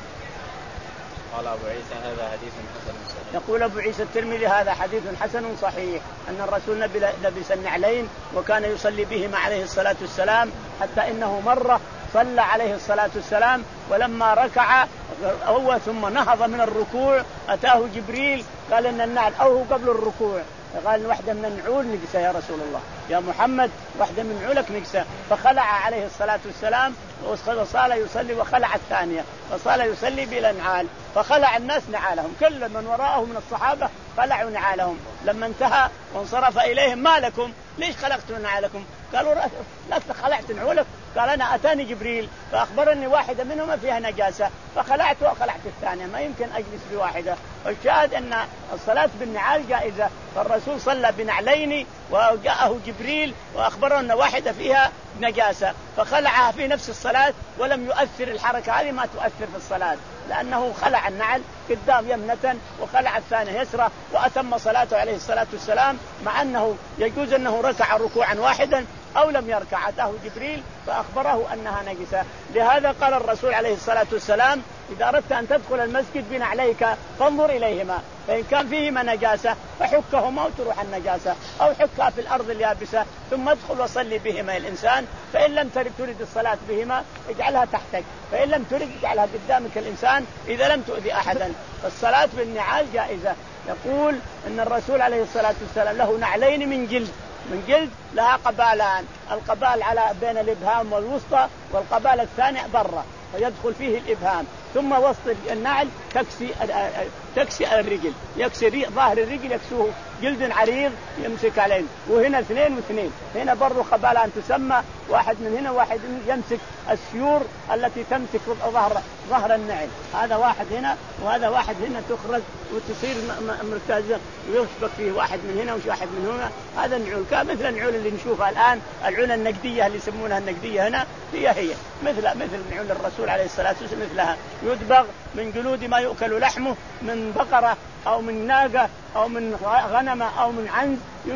قال أبو عيسى: هذا حديث حسن صحيح. يقول أبو عيسى الترمذي: هذا حديث حسن صحيح، أن الرسول لبس النعلين وكان يصلي بهما عليه الصلاة والسلام، حتى إنه مرة صلى عليه الصلاة والسلام ولما ركع هو ثم نهض من الركوع أتاه جبريل قال إن النعل أو هو قبل الركوع قال: واحدة من النعول نجسة يا رسول الله، يا محمد واحدة من نعولك نجسة. فخلع عليه الصلاة والسلام وصال يصلي وخلع الثانية وصال يصلي بلا نعال، فخلع الناس نعالهم، كل من وراءه من الصحابة خلعوا نعالهم. لما انتهى وانصرف إليهم: ما لكم؟ ليش خلقتم نعالكم؟ قالوا: لا خلعت نعولك. قال: أنا أتاني جبريل فأخبرني واحدة منهما فيها نجاسة فخلعت وخلعت الثانية، ما يمكن أجلس بواحدة. والشاهد أن الصلاة بالنعال جائزة، فالرسول صلى بنعلين وجاءه جبريل وأخبره أن واحدة فيها نجاسة فخلعها في نفس الصلاة، ولم يؤثر الحركة هذه ما تؤثر في الصلاة، لأنه خلع النعل قدام يمنة وخلع الثانية يسرى وأتم صلاته عليه الصلاة والسلام، مع أنه يجوز أنه ركع ركوعا واحدا أو لم يركع. أتاه جبريل فأخبره أنها نجسة. لهذا قال الرسول عليه الصلاة والسلام: إذا أردت أن تدخل المسجد بنعليك فانظر إليهما، فإن كان فيهما نجاسة فحكهما وتروح النجاسة، أو حكها في الأرض اليابسة ثم ادخل وصلي بهما الإنسان. فإن لم ترد تريد الصلاة بهما اجعلها تحتك، فإن لم ترد اجعلها قدامك الإنسان إذا لم تؤذي أحدا. فالصلاة بالنعال جائزة. يقول إن الرسول عليه الصلاة والسلام له نعلين من جلد، من جلد لها قبالان، القبال على بين الإبهام والوسطى، والقبال الثاني برا فيدخل فيه الإبهام، ثم وسط النعل تكسي تكسي الرجل، يكسي ظاهر الرجل يكسوه جلد عريض يمسك عليه، وهنا اثنين واثنين، هنا برضو قبالان تسمى، واحد من هنا واحد من يمسك السيور التي تمسك ظهر ظهر النعل، هذا واحد هنا وهذا واحد هنا تخرج وتصير مرتزة ويشبك فيه واحد من هنا وواحد من هنا. هذا النعول كمثل النعول اللي نشوفها الآن، العون النقدية اللي يسمونها النقدية هنا هي هي مثل مثل نعول الرسول عليه الصلاة والسلام، مثلها يدبغ من جلود ما يؤكل لحمه من بقرة أو من ناقة أو من غنمة أو من عنز،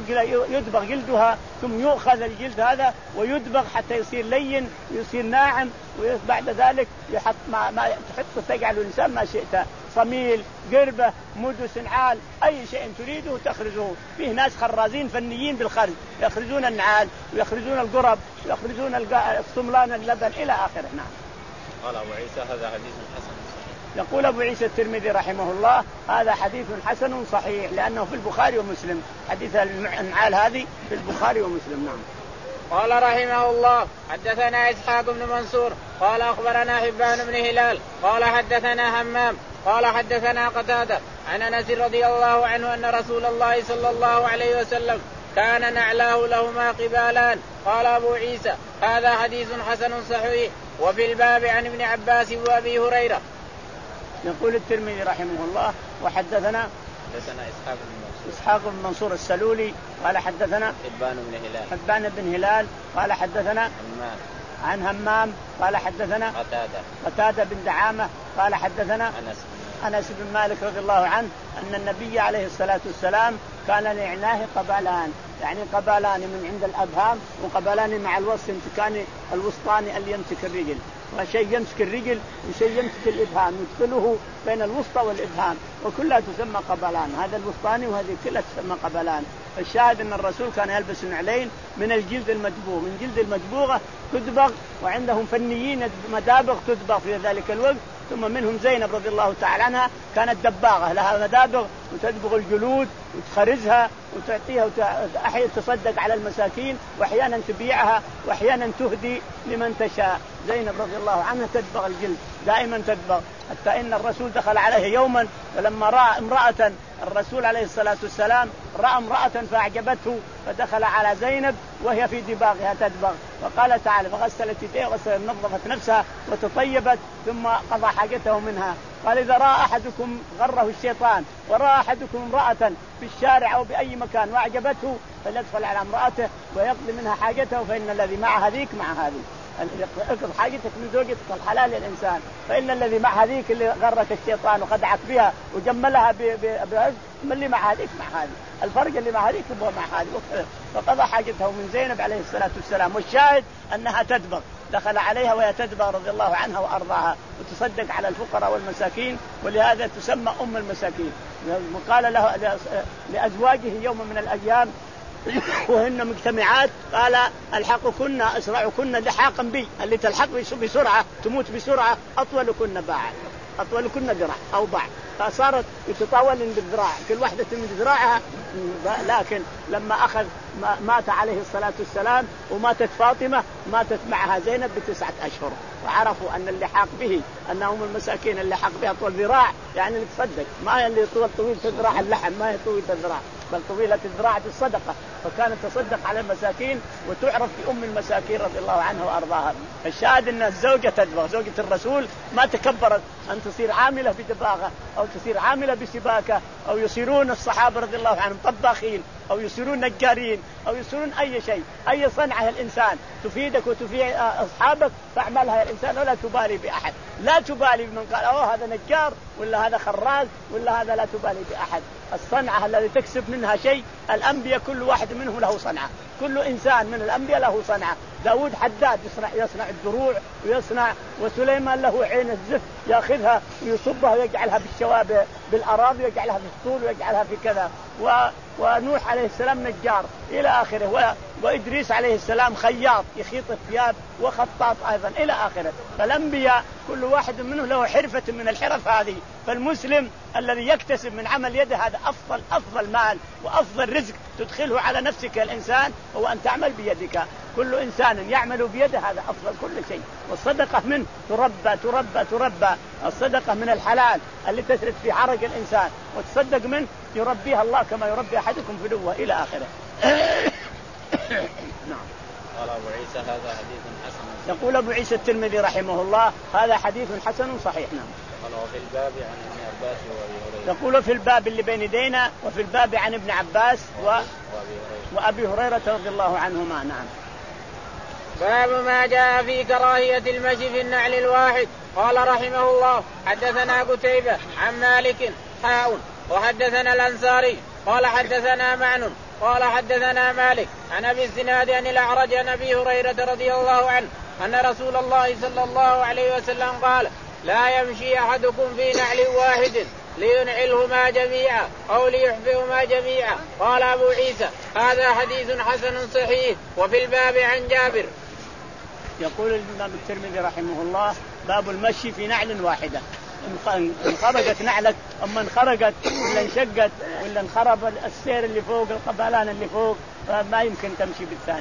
يدبغ جلدها ثم يؤخذ الجلد هذا ويدبغ حتى يصير لين ويصير ناعم، وبعد ذلك يحط ما, ما تحط تجعل الإنسان ما شئت، صميل، قربة، مدس، نعال، أي شيء تريده تخرجه. فيه ناس خرازين فنيين بالخرز يخرجون النعال ويخرجون القرب ويخرجون الصملان اللبن إلى آخره. نعم. قال أبو عيسى: هذا حديث حسن. يقول أبو عيسى الترمذي رحمه الله: هذا حديث حسن صحيح، لأنه في البخاري ومسلم، حديث النعال هذه في البخاري ومسلم. نعم. قال رحمه الله حدثنا إسحاق بن منصور قال أخبرنا حبان بن هلال قال حدثنا همام قال حدثنا قتادة عن أنس رضي الله عنه أن رسول الله صلى الله عليه وسلم كان نعلاه لهما قبالان. قال أبو عيسى هذا حديث حسن صحيح. وفي الباب عن ابن عباس وأبي هريرة. يقول الترمذي رحمه الله وحدثنا حدثنا إسحاق بن منصور إسحاق بن منصور السلولي قال حدثنا حبان بن هلال حبان بن هلال قال حدثنا همام عن همام قال حدثنا قتادة قتادة بن دعامة قال حدثنا أنس أنس بن مالك رضي الله عنه أن النبي عليه الصلاة والسلام كان لعناه قبلان، يعني قبلان من عند الأبهام وقبلان مع الوسط كان الوسطاني اللي يمسك الرجل، وشيء يمسك الرجل وشيء يمسك الإبهام يدخله بين الوسطى والإبهام وكلها تسمى قبلان. هذا الوسطاني وهذه كلها تسمى قبلان. الشاهد أن الرسول كان يلبس نعلين من الجلد المدبوغ، من جلد المدبوغة تدبغ، وعندهم فنيين مدابغ تدبغ في ذلك الوقت. ثم منهم زينب رضي الله تعالى عنها كانت دباغة لها مدابغ وتدبغ الجلود وتخرزها وتعطيها وأحيانا تصدق على المساكين وأحيانا تبيعها وأحيانا تهدي لمن تشاء. زينب رضي الله عنها تدبغ الجلد دائما تدبغ، حتى إن الرسول دخل عليه يوما فلما رأى امرأة، الرسول عليه الصلاة والسلام رأى امرأة فأعجبته فدخل على زينب وهي في دباغها تدبغ فقال تعالى فغسلت يديها وغسلت نظفت نفسها وتطيبت ثم قضى حاجته منها. قال إذا رأى أحدكم غره الشيطان ورأى أحدكم امرأة في الشارع أو بأي مكان وأعجبته فليدخل على امرأته ويقضي منها حاجته، فإن الذي مع هذيك مع هذه، اقض حاجتك من زوجتك الحلال للإنسان، فإن الذي مع هذيك اللي غرك الشيطان وخدعك بها وجملها بعز من اللي مع هذيك مع هذه، الفرق اللي مع هذيك هو مع هذه. فقضى حاجته من زينب عليه الصلاة والسلام. والشاهد أنها تدبغ، دخل عليها وهي تدبغ رضي الله عنها وأرضاها وتصدق على الفقراء والمساكين، ولهذا تسمى أم المساكين. وقال له لأزواجه يوم من الأيام وهن مجتمعات قال الحقكن أسرعكن لحاقا بي، اللي تلحق بسرعة تموت بسرعة أطولكن باعا أطولكن ذراع أو باع، فصارت يتطاول بالذراع كل واحدة من ذراعها. لكن لما أخذ مات عليه الصلاة والسلام وماتت فاطمة ماتت معها زينب بتسعة أشهر، وعرفوا أن اللحاق به أنهم المساكين اللحاق بها طول ذراع، يعني اللي تصدق ما اللي طول طويل ذراع اللحم ما هي طويل الذراع بل طويلة الذراع الصدقة، فكانت تصدق على المساكين وتعرف بأم المساكين رضي الله عنها وأرضاها. الشاهد أن الزوجة تدبغ، زوجة الرسول ما تكبرت أن تصير عاملة بدباغة أو تصير عاملة بسباكة أو يصيرون الصحابة رضي الله عنهم طباخين أو يصيرون نجارين أو يصيرون أي شيء، أي صنعة الإنسان تفيدك وتفيد أصحابك فاعملها يا الإنسان ولا تبالي بأحد، لا تبالي بمن قال أوه هذا نجار ولا هذا خراز ولا هذا، لا تبالي بأحد. الصنعة الذي تكسب منها شيء، الأنبياء كل واحد منهم له صنعة، كل إنسان من الأنبياء له صنعة. داود حداد يصنع, يصنع الدروع ويصنع، وسليمان له عين الزفت يأخذها ويصبها ويجعلها بالشواب بالأراضي ويجعلها في الطول ويجعلها في كذا، و... ونوح عليه السلام نجار إلى آخره، و... وإدريس عليه السلام خياط يخيط الثياب وخطاط أيضا إلى آخره. فالأنبياء كل واحد منهم له حرفة من الحرف هذه. فالمسلم الذي يكتسب من عمل يده هذا أفضل أفضل مال وأفضل رزق تدخله على نفسك الإنسان هو أن تعمل بيدك. كل إنسان يعمل بيده هذا أفضل كل شيء. والصدقة منه تربى تربى تربى، الصدقة من الحلال اللي تسرد في عرق الإنسان وتصدق منه يربيها الله كما يربي أحدكم فلوه إلى آخره. نعم. قال أبو عيسى هذا حديث حسن. يقول أبو عيسى الترمذي رحمه الله هذا حديث حسن صحيح. نعم. قال وفي الباب عن ابن عباس وأبي هريرة. يقول في الباب اللي بين يدينا وفي الباب عن ابن عباس و... وأبي هريرة رضي الله عنهما. نعم. باب ما جاء في كراهية المشي في النعل الواحد. قال رحمه الله حدثنا قتيبة عن مالك حاء وحدثنا الأنصاري قال حدثنا معن قال حدثنا مالك عن أبي الزناد عن الأعرج عن أبي هريرة رضي الله عنه أن رسول الله صلى الله عليه وسلم قال لا يمشي أحدكم في نعل واحد لينعلهما جميعا أو ليحفهما جميعا. قال أبو عيسى هذا حديث حسن صحيح. وفي الباب عن جابر. يقول الإمام الترمذي رحمه الله باب المشي في نعل واحدة، إن خرجت نعلك أما إن خرجت ولا انشقت ولا انخرب السير اللي فوق القبلان اللي فوق فما يمكن تمشي بالثانية.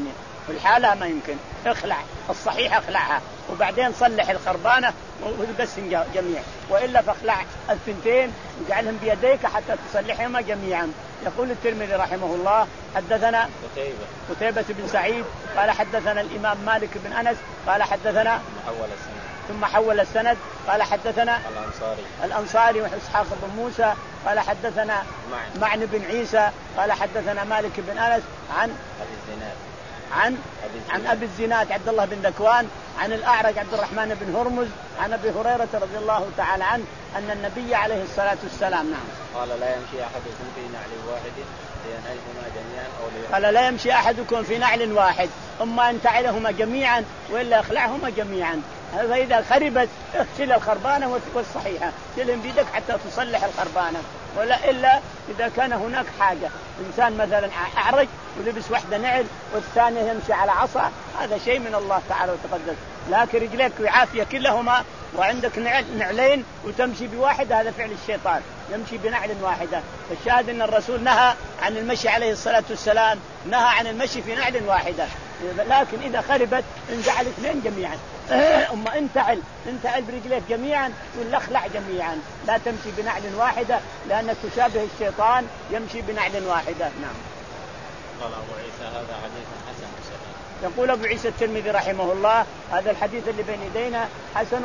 في الحالة ما يمكن. اخلع الصحيح اخلعها وبعدين صلح الخربانة وبس جميع، وإلا فاخلع الثنتين وجعلهم بيديك حتى تصلحهما جميعا. يقول الترمذي رحمه الله حدثنا قتيبة قتيبة بن سعيد قال حدثنا الإمام مالك بن أنس قال حدثنا محول السنة ثم حول السند قال حدثنا الأنصاري الأنصاري وإسحاق بن موسى قال حدثنا معن, معن بن عيسى قال حدثنا مالك بن أنس عن أبي الزناد عن عن أبي الزناد عبد الله بن ذكوان عن الأعرج عبد الرحمن بن هرمز عن أبي هريرة رضي الله تعالى عنه أن النبي عليه الصلاة والسلام نعم قال لا يمشي أحدكم في نعل واحد لينعلهما جميعا أو ليحد. قال لا يمشي أحدكم في نعل واحد أما أن تعلهما جميعا وإلا يخلعهما جميعا. فإذا خربت اغسل الخربانة والصحيحة شيلهم بيدك حتى تصلح الخربانة، ولا إلا إذا كان هناك حاجة إنسان مثلا أعرج ولبس واحدة نعل والثانية يمشي على عصا هذا شيء من الله تعالى وتقدس، لكن رجليك وعافية كلهما وعندك نعل نعلين وتمشي بواحدة هذا فعل الشيطان، يمشي بنعل واحدة. فالشاهد أن الرسول نهى عن المشي عليه الصلاة والسلام نهى عن المشي في نعل واحدة، لكن إذا خربت انزعل اثنين جميعا. أما انتعل انتعل برجليك جميعا ولا اخلع جميعا، لا تمشي بنعل واحدة لأنك تشابه الشيطان يمشي بنعل واحدة. نعم. قال أبو عيسى هذا حديث حسن صحيح. يقول أبو عيسى الترمذي رحمه الله هذا الحديث اللي بين يدينا حسن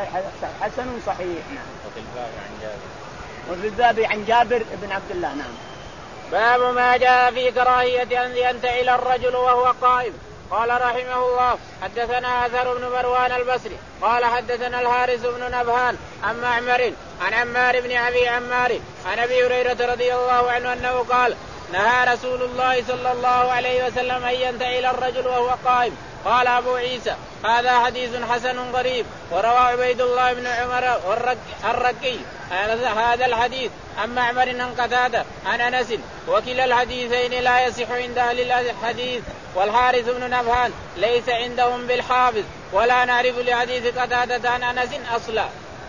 حسن صحيح. نعم. وفي الباب عن جابر وفي الباب عن جابر بن عبد الله. نعم. باب ما جاء في كراهية أن ينتعل الرجل وهو قائم. قال رحمه الله حدثنا أثر بن مروان البصري قال حدثنا الحارث بن نبهان عن معمر عن عمار بن أبي عمار عن أبي هريرة رضي الله عنه أنه قال نهى رسول الله صلى الله عليه وسلم أن ينتعل الرجل وهو قائم. قال أبو عيسى هذا حديث حسن غريب. وروى عبيد الله بن عمر الرقي هذا الحديث عن معمر عن قتادة عن أنس وكلا الحديثين لا يصح عند أهل الحديث. والحارث بن نبهان ليس عندهم بالحافظ ولا نعرف لحديث قتادة عن أنس أصلا.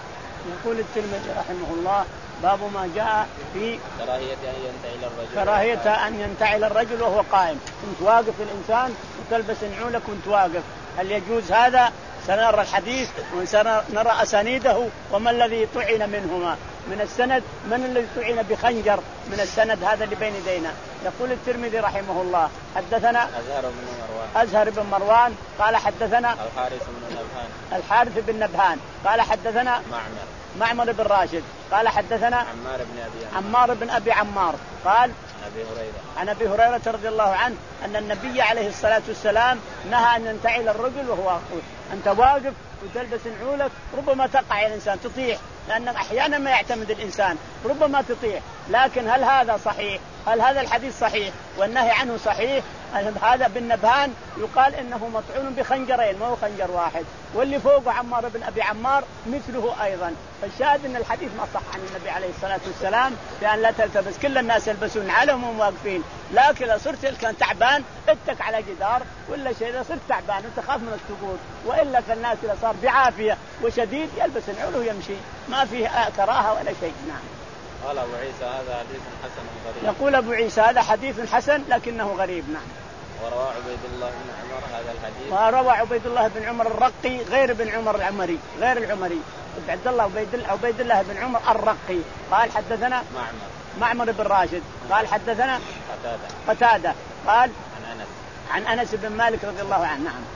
يقول الترمذي رحمه الله باب ما جاء في كراهية أن ينتعل الرجل كراهية أن ينتعل الرجل وهو قائم. كنت واقف الإنسان وتلبس نعولك كنت واقف، هل يجوز هذا؟ سنرى الحديث ونرى أسانيده وما الذي طعن منهما من السند، من الذي طعن بخنجر من السند هذا اللي بين يدينا. يقول الترمذي رحمه الله حدثنا أزهر بن مروان أزهر بن مروان قال حدثنا الحارث بن نبهان الحارث بن نبهان قال حدثنا معمر معمر بن راشد قال حدثنا عمار بن أبي عمار بن أبي عمار قال أبي هريرة عن أبي هريرة رضي الله عنه أن النبي عليه الصلاة والسلام نهى أن ينتعل الرجل وهو واقف. أنت واقف وتلبس نعولك ربما تقع الإنسان تطيح، لأن أحيانا ما يعتمد الإنسان ربما تطيح، لكن هل هذا صحيح؟ هل هذا الحديث صحيح والنهي عنه صحيح؟ هذا بالنبهان يقال إنه مطعون بخنجرين ما هو خنجر واحد، واللي فوقه عمار بن أبي عمار مثله أيضا. فالشاهد أن الحديث ما صح عن النبي عليه الصلاة والسلام بأن لا تلتبس. كل الناس يلبسون علم وهم واقفين، لكن لو صرت كان تعبان اتك على جدار ولا شيء، إذا صرت تعبان وتخاف من السقوط، وإلا فالناس إذا صار بعافية وشديد يلبس العلو ويمشي ما فيه كراهة ولا شيء. نعم. قال أبو عيسى هذا حديث حسن غريب. يقول أبو عيسى هذا حديث حسن لكنه غريب. نعم. وروى عبيد الله بن عمر هذا الحديث. وروى عبيد الله بن عمر الرقي غير بن عمر العمري غير العمري عبد الله عبيد عبيد الله بن عمر الرقي قال حدثنا معمر معمر بن راشد قال حدثنا قتادة قتادة قال عن أنس عن أنس بن مالك رضي الله عنه. نعم.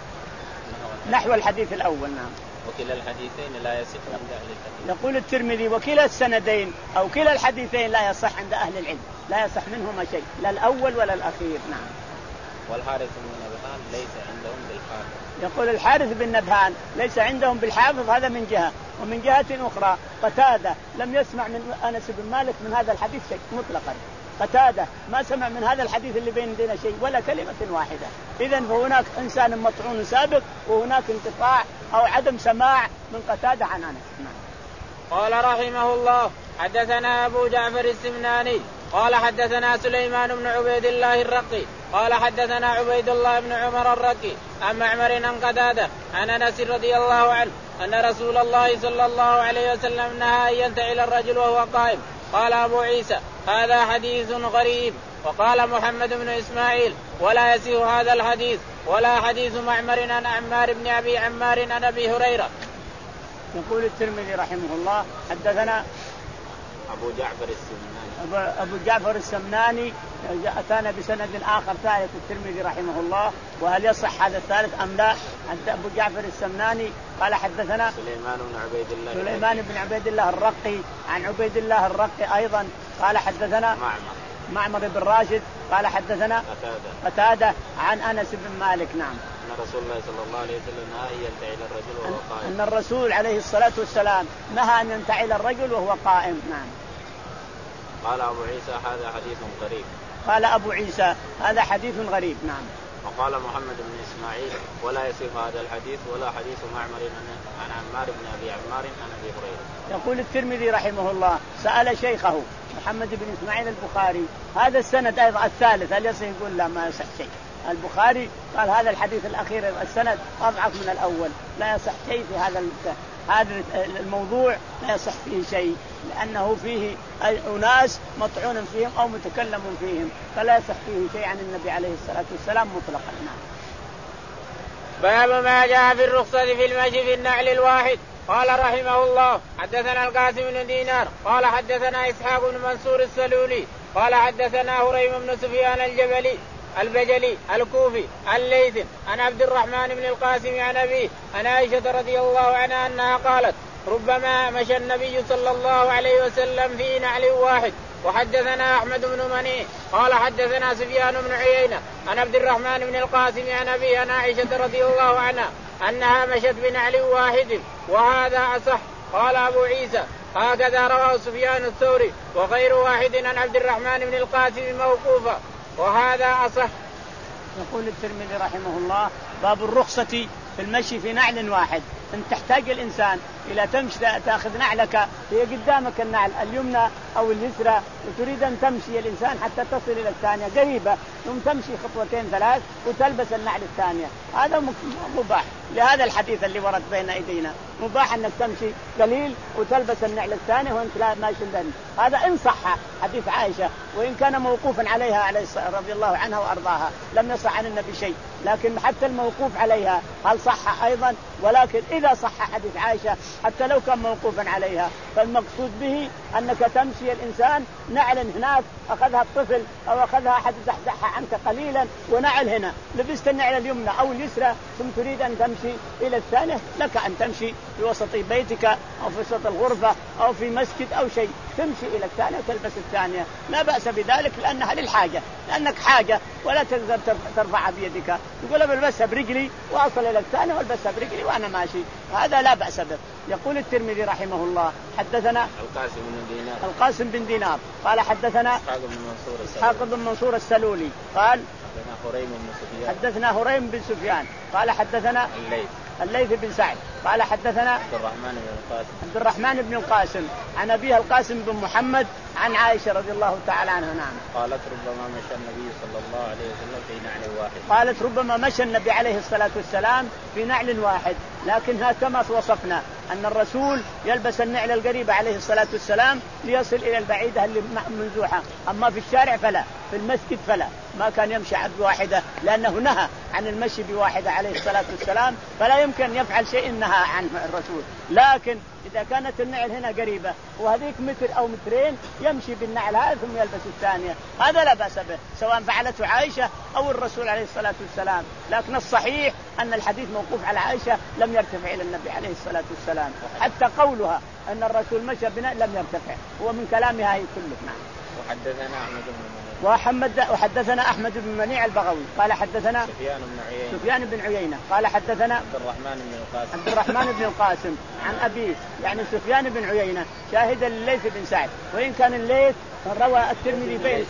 نحو الحديث الأول. نعم. وكلا الحديثين لا يصح عند أهل الحديث. يقول الترمذي وكلا السندين أو كلا الحديثين لا يصح عند أهل العلم، لا يصح منهما شيء لا الأول ولا الأخير. نعم. والحارث بن نبهان ليس عندهم بالحافظ. يقول الحارث بن نبهان ليس عندهم بالحافظ، هذا من جهة، ومن جهة أخرى قتادة لم يسمع من أنس بن مالك من هذا الحديث شيء مطلقا. قتادة ما سمع من هذا الحديث اللي بين يدينا شيء ولا كلمة واحدة. إذن فهناك إنسان مطعون سابق وهناك انقطاع أو عدم سماع من قتادة عن أنس. نعم. قال رحمه الله حدثنا أبو جعفر السمناني قال حدثنا سليمان بن عبيد الله الرقي قال حدثنا عبيد الله بن عمر الرقي عن معمر عن قتادة عن أنس رضي الله عنه أن رسول الله صلى الله عليه وسلم نهى أن ينتعل الرجل وهو قائم. قال أبو عيسى هذا حديث غريب. وقال محمد بن إسماعيل ولا يصح هذا الحديث ولا حديث معمر عن عمار بن أبي عمار عن أبي هريرة. يقول الترمذي رحمه الله حدثنا أبو جعفر السمناني أبو جعفر السمناني أتانا بسند آخر ثالث الترمذي رحمه الله، وهل يصح هذا الثالث أم لا؟ أبو جعفر السمناني قال حدثنا سليمان بن عبيد الله سليمان بن عبيد الله الرقي عن عبيد الله الرقي أيضا قال حدثنا معمر معمر بن راشد قال حدثنا قتادة قتادة عن أنس بن مالك. نعم. أن رسول الله صلى الله عليه وسلم نهى أن ينتعل الرجل وهو قائم. أن الرسول عليه الصلاة والسلام نهى أن ينتعل الرجل وهو قائم. نعم. قال أبو عيسى هذا حديث غريب. قال أبو عيسى هذا حديث غريب. نعم. وقال محمد بن إسماعيل ولا يصح هذا الحديث ولا حديث معمر عن عمار بن أبي عمار عن أبي هريرة. يقول الترمذي رحمه الله سأل شيخه محمد بن إسماعيل البخاري هذا السند أيضا الثالث هل يصح؟ يقول لا ما يصح شيء. البخاري قال هذا الحديث الأخير السند أضعف من الأول، لا يصح شيء في هذا هذا الموضوع، لا يصح فيه شيء لأنه فيه أناس مطعون فيهم أو متكلم فيهم، فلا يصح فيه شيء عن النبي عليه الصلاة والسلام مطلقا. باب ما جاء في الرخصة في المشي في النعل الواحد. قال رحمه الله حدثنا القاسم بن دينار قال حدثنا إسحاق بن منصور السلولي قال حدثنا هريم بن سفيان الجبلي البجلي الكوفي الليث عن عبد الرحمن بن القاسم عن أبيه عن عائشة رضي الله عنها أنها قالت ربما مشى النبي صلى الله عليه وسلم في نعل واحد. وحدثنا أحمد بن مني قال حدثنا سفيان بن عيينة عن عبد الرحمن بن القاسم عن أبيه عن عائشة رضي الله عنها أنها مشت بنعل واحد وهذا أصح. قال أبو عيسى هكذا رواه سفيان الثوري وغير واحد عن عبد الرحمن بن القاسم موقوفا وهذا أصح. يقول الترمذي رحمه الله باب الرخصة في المشي في نعل واحد. أن تحتاج الإنسان إلى تمشي تأخذ نعلك هي قدامك النعل اليمنى أو اليسرى وتريد أن تمشي الإنسان حتى تصل إلى الثانية قريبة ثم تمشي خطوتين ثلاث وتلبس النعل الثانية، هذا مباح لهذا الحديث اللي ورد بين أيدينا، مباح أنك تمشي قليل وتلبس النعل الثانية وأنت لا ماشي ذن. هذا إن صح حديث عائشة وإن كان موقوفا عليها عليه رضي الله عنها وأرضاها لم يصح عن النبي شيء، لكن حتى الموقوف عليها هل صح أيضا؟ ولكن إذا صح حديث عائشة حتى لو كان موقوفا عليها فالمقصود به أنك تمشي الإنسان نعل هناك أخذها الطفل أو أخذها أحد زحزحها عنك قليلا ونعل هنا لبست النعل اليمنى أو اليسرى ثم تريد أن تمشي إلى الثانية لك أن تمشي في وسط بيتك أو في وسط الغرفة أو في مسجد أو شيء تمشي إلى الثانية وتلبس الثانية لا بأس بذلك لأنها للحاجة لأنك حاجة ولا تقدر ترفعها بيدك يقول بلبسها برجلي وأصل إلى الثانية والبسها برجلي وأنا ماشي هذا لا بأس به. يقول الترمذي رحمه الله حدثنا القاسم بن دينار القاسم بن دينار قال حدثنا إسحاق بن منصور إسحاق بن منصور السلولي قال حدثنا هريم بن سفيان حدثنا هريم بن سفيان قال حدثنا الليث الليث بن سعد قال حدثنا عبد الرحمن بن القاسم عبد الرحمن بن القاسم عن أبيها القاسم بن محمد عن عائشة رضي الله تعالى عنها. نعم. قالت ربما مشى النبي صلى الله عليه وسلم في نعل واحد. قالت ربما مشى النبي عليه الصلاة والسلام في نعل واحد، لكنها كما وصفنا أن الرسول يلبس النعل القريبة عليه الصلاة والسلام ليصل إلى البعيدة اللي منزوحة، أما في الشارع فلا، في المسجد فلا، ما كان يمشي عبد واحدة لأنه نهى عن المشي بواحدة عليه الصلاة والسلام، فلا يمكن أن يفعل شيء نهى عنه الرسول. لكن إذا كانت النعل هنا قريبة وهذيك متر أو مترين يمشي بالنعل هذا ثم يلبس الثانية، هذا لا بأس به سواء فعلته عائشة أو الرسول عليه الصلاة والسلام. لكن الصحيح أن الحديث موقوف على عائشة لم يرتفع إلى النبي عليه الصلاة والسلام، حتى قولها أن الرسول مشى بنا لم يرتفع، هو من كلامها هي كله. نعم. وحدثنا أحمد بن وحمد وحدثنا أحمد بن منيع البغوي قال حدثنا سفيان بن عيينة سفيان بن عيينة قال حدثنا عبد الرحمن بن القاسم عبد الرحمن بن القاسم عن أبيه يعني سفيان بن عيينة شاهد الليث بن سعد، وإن كان الليث روى الترمذي بين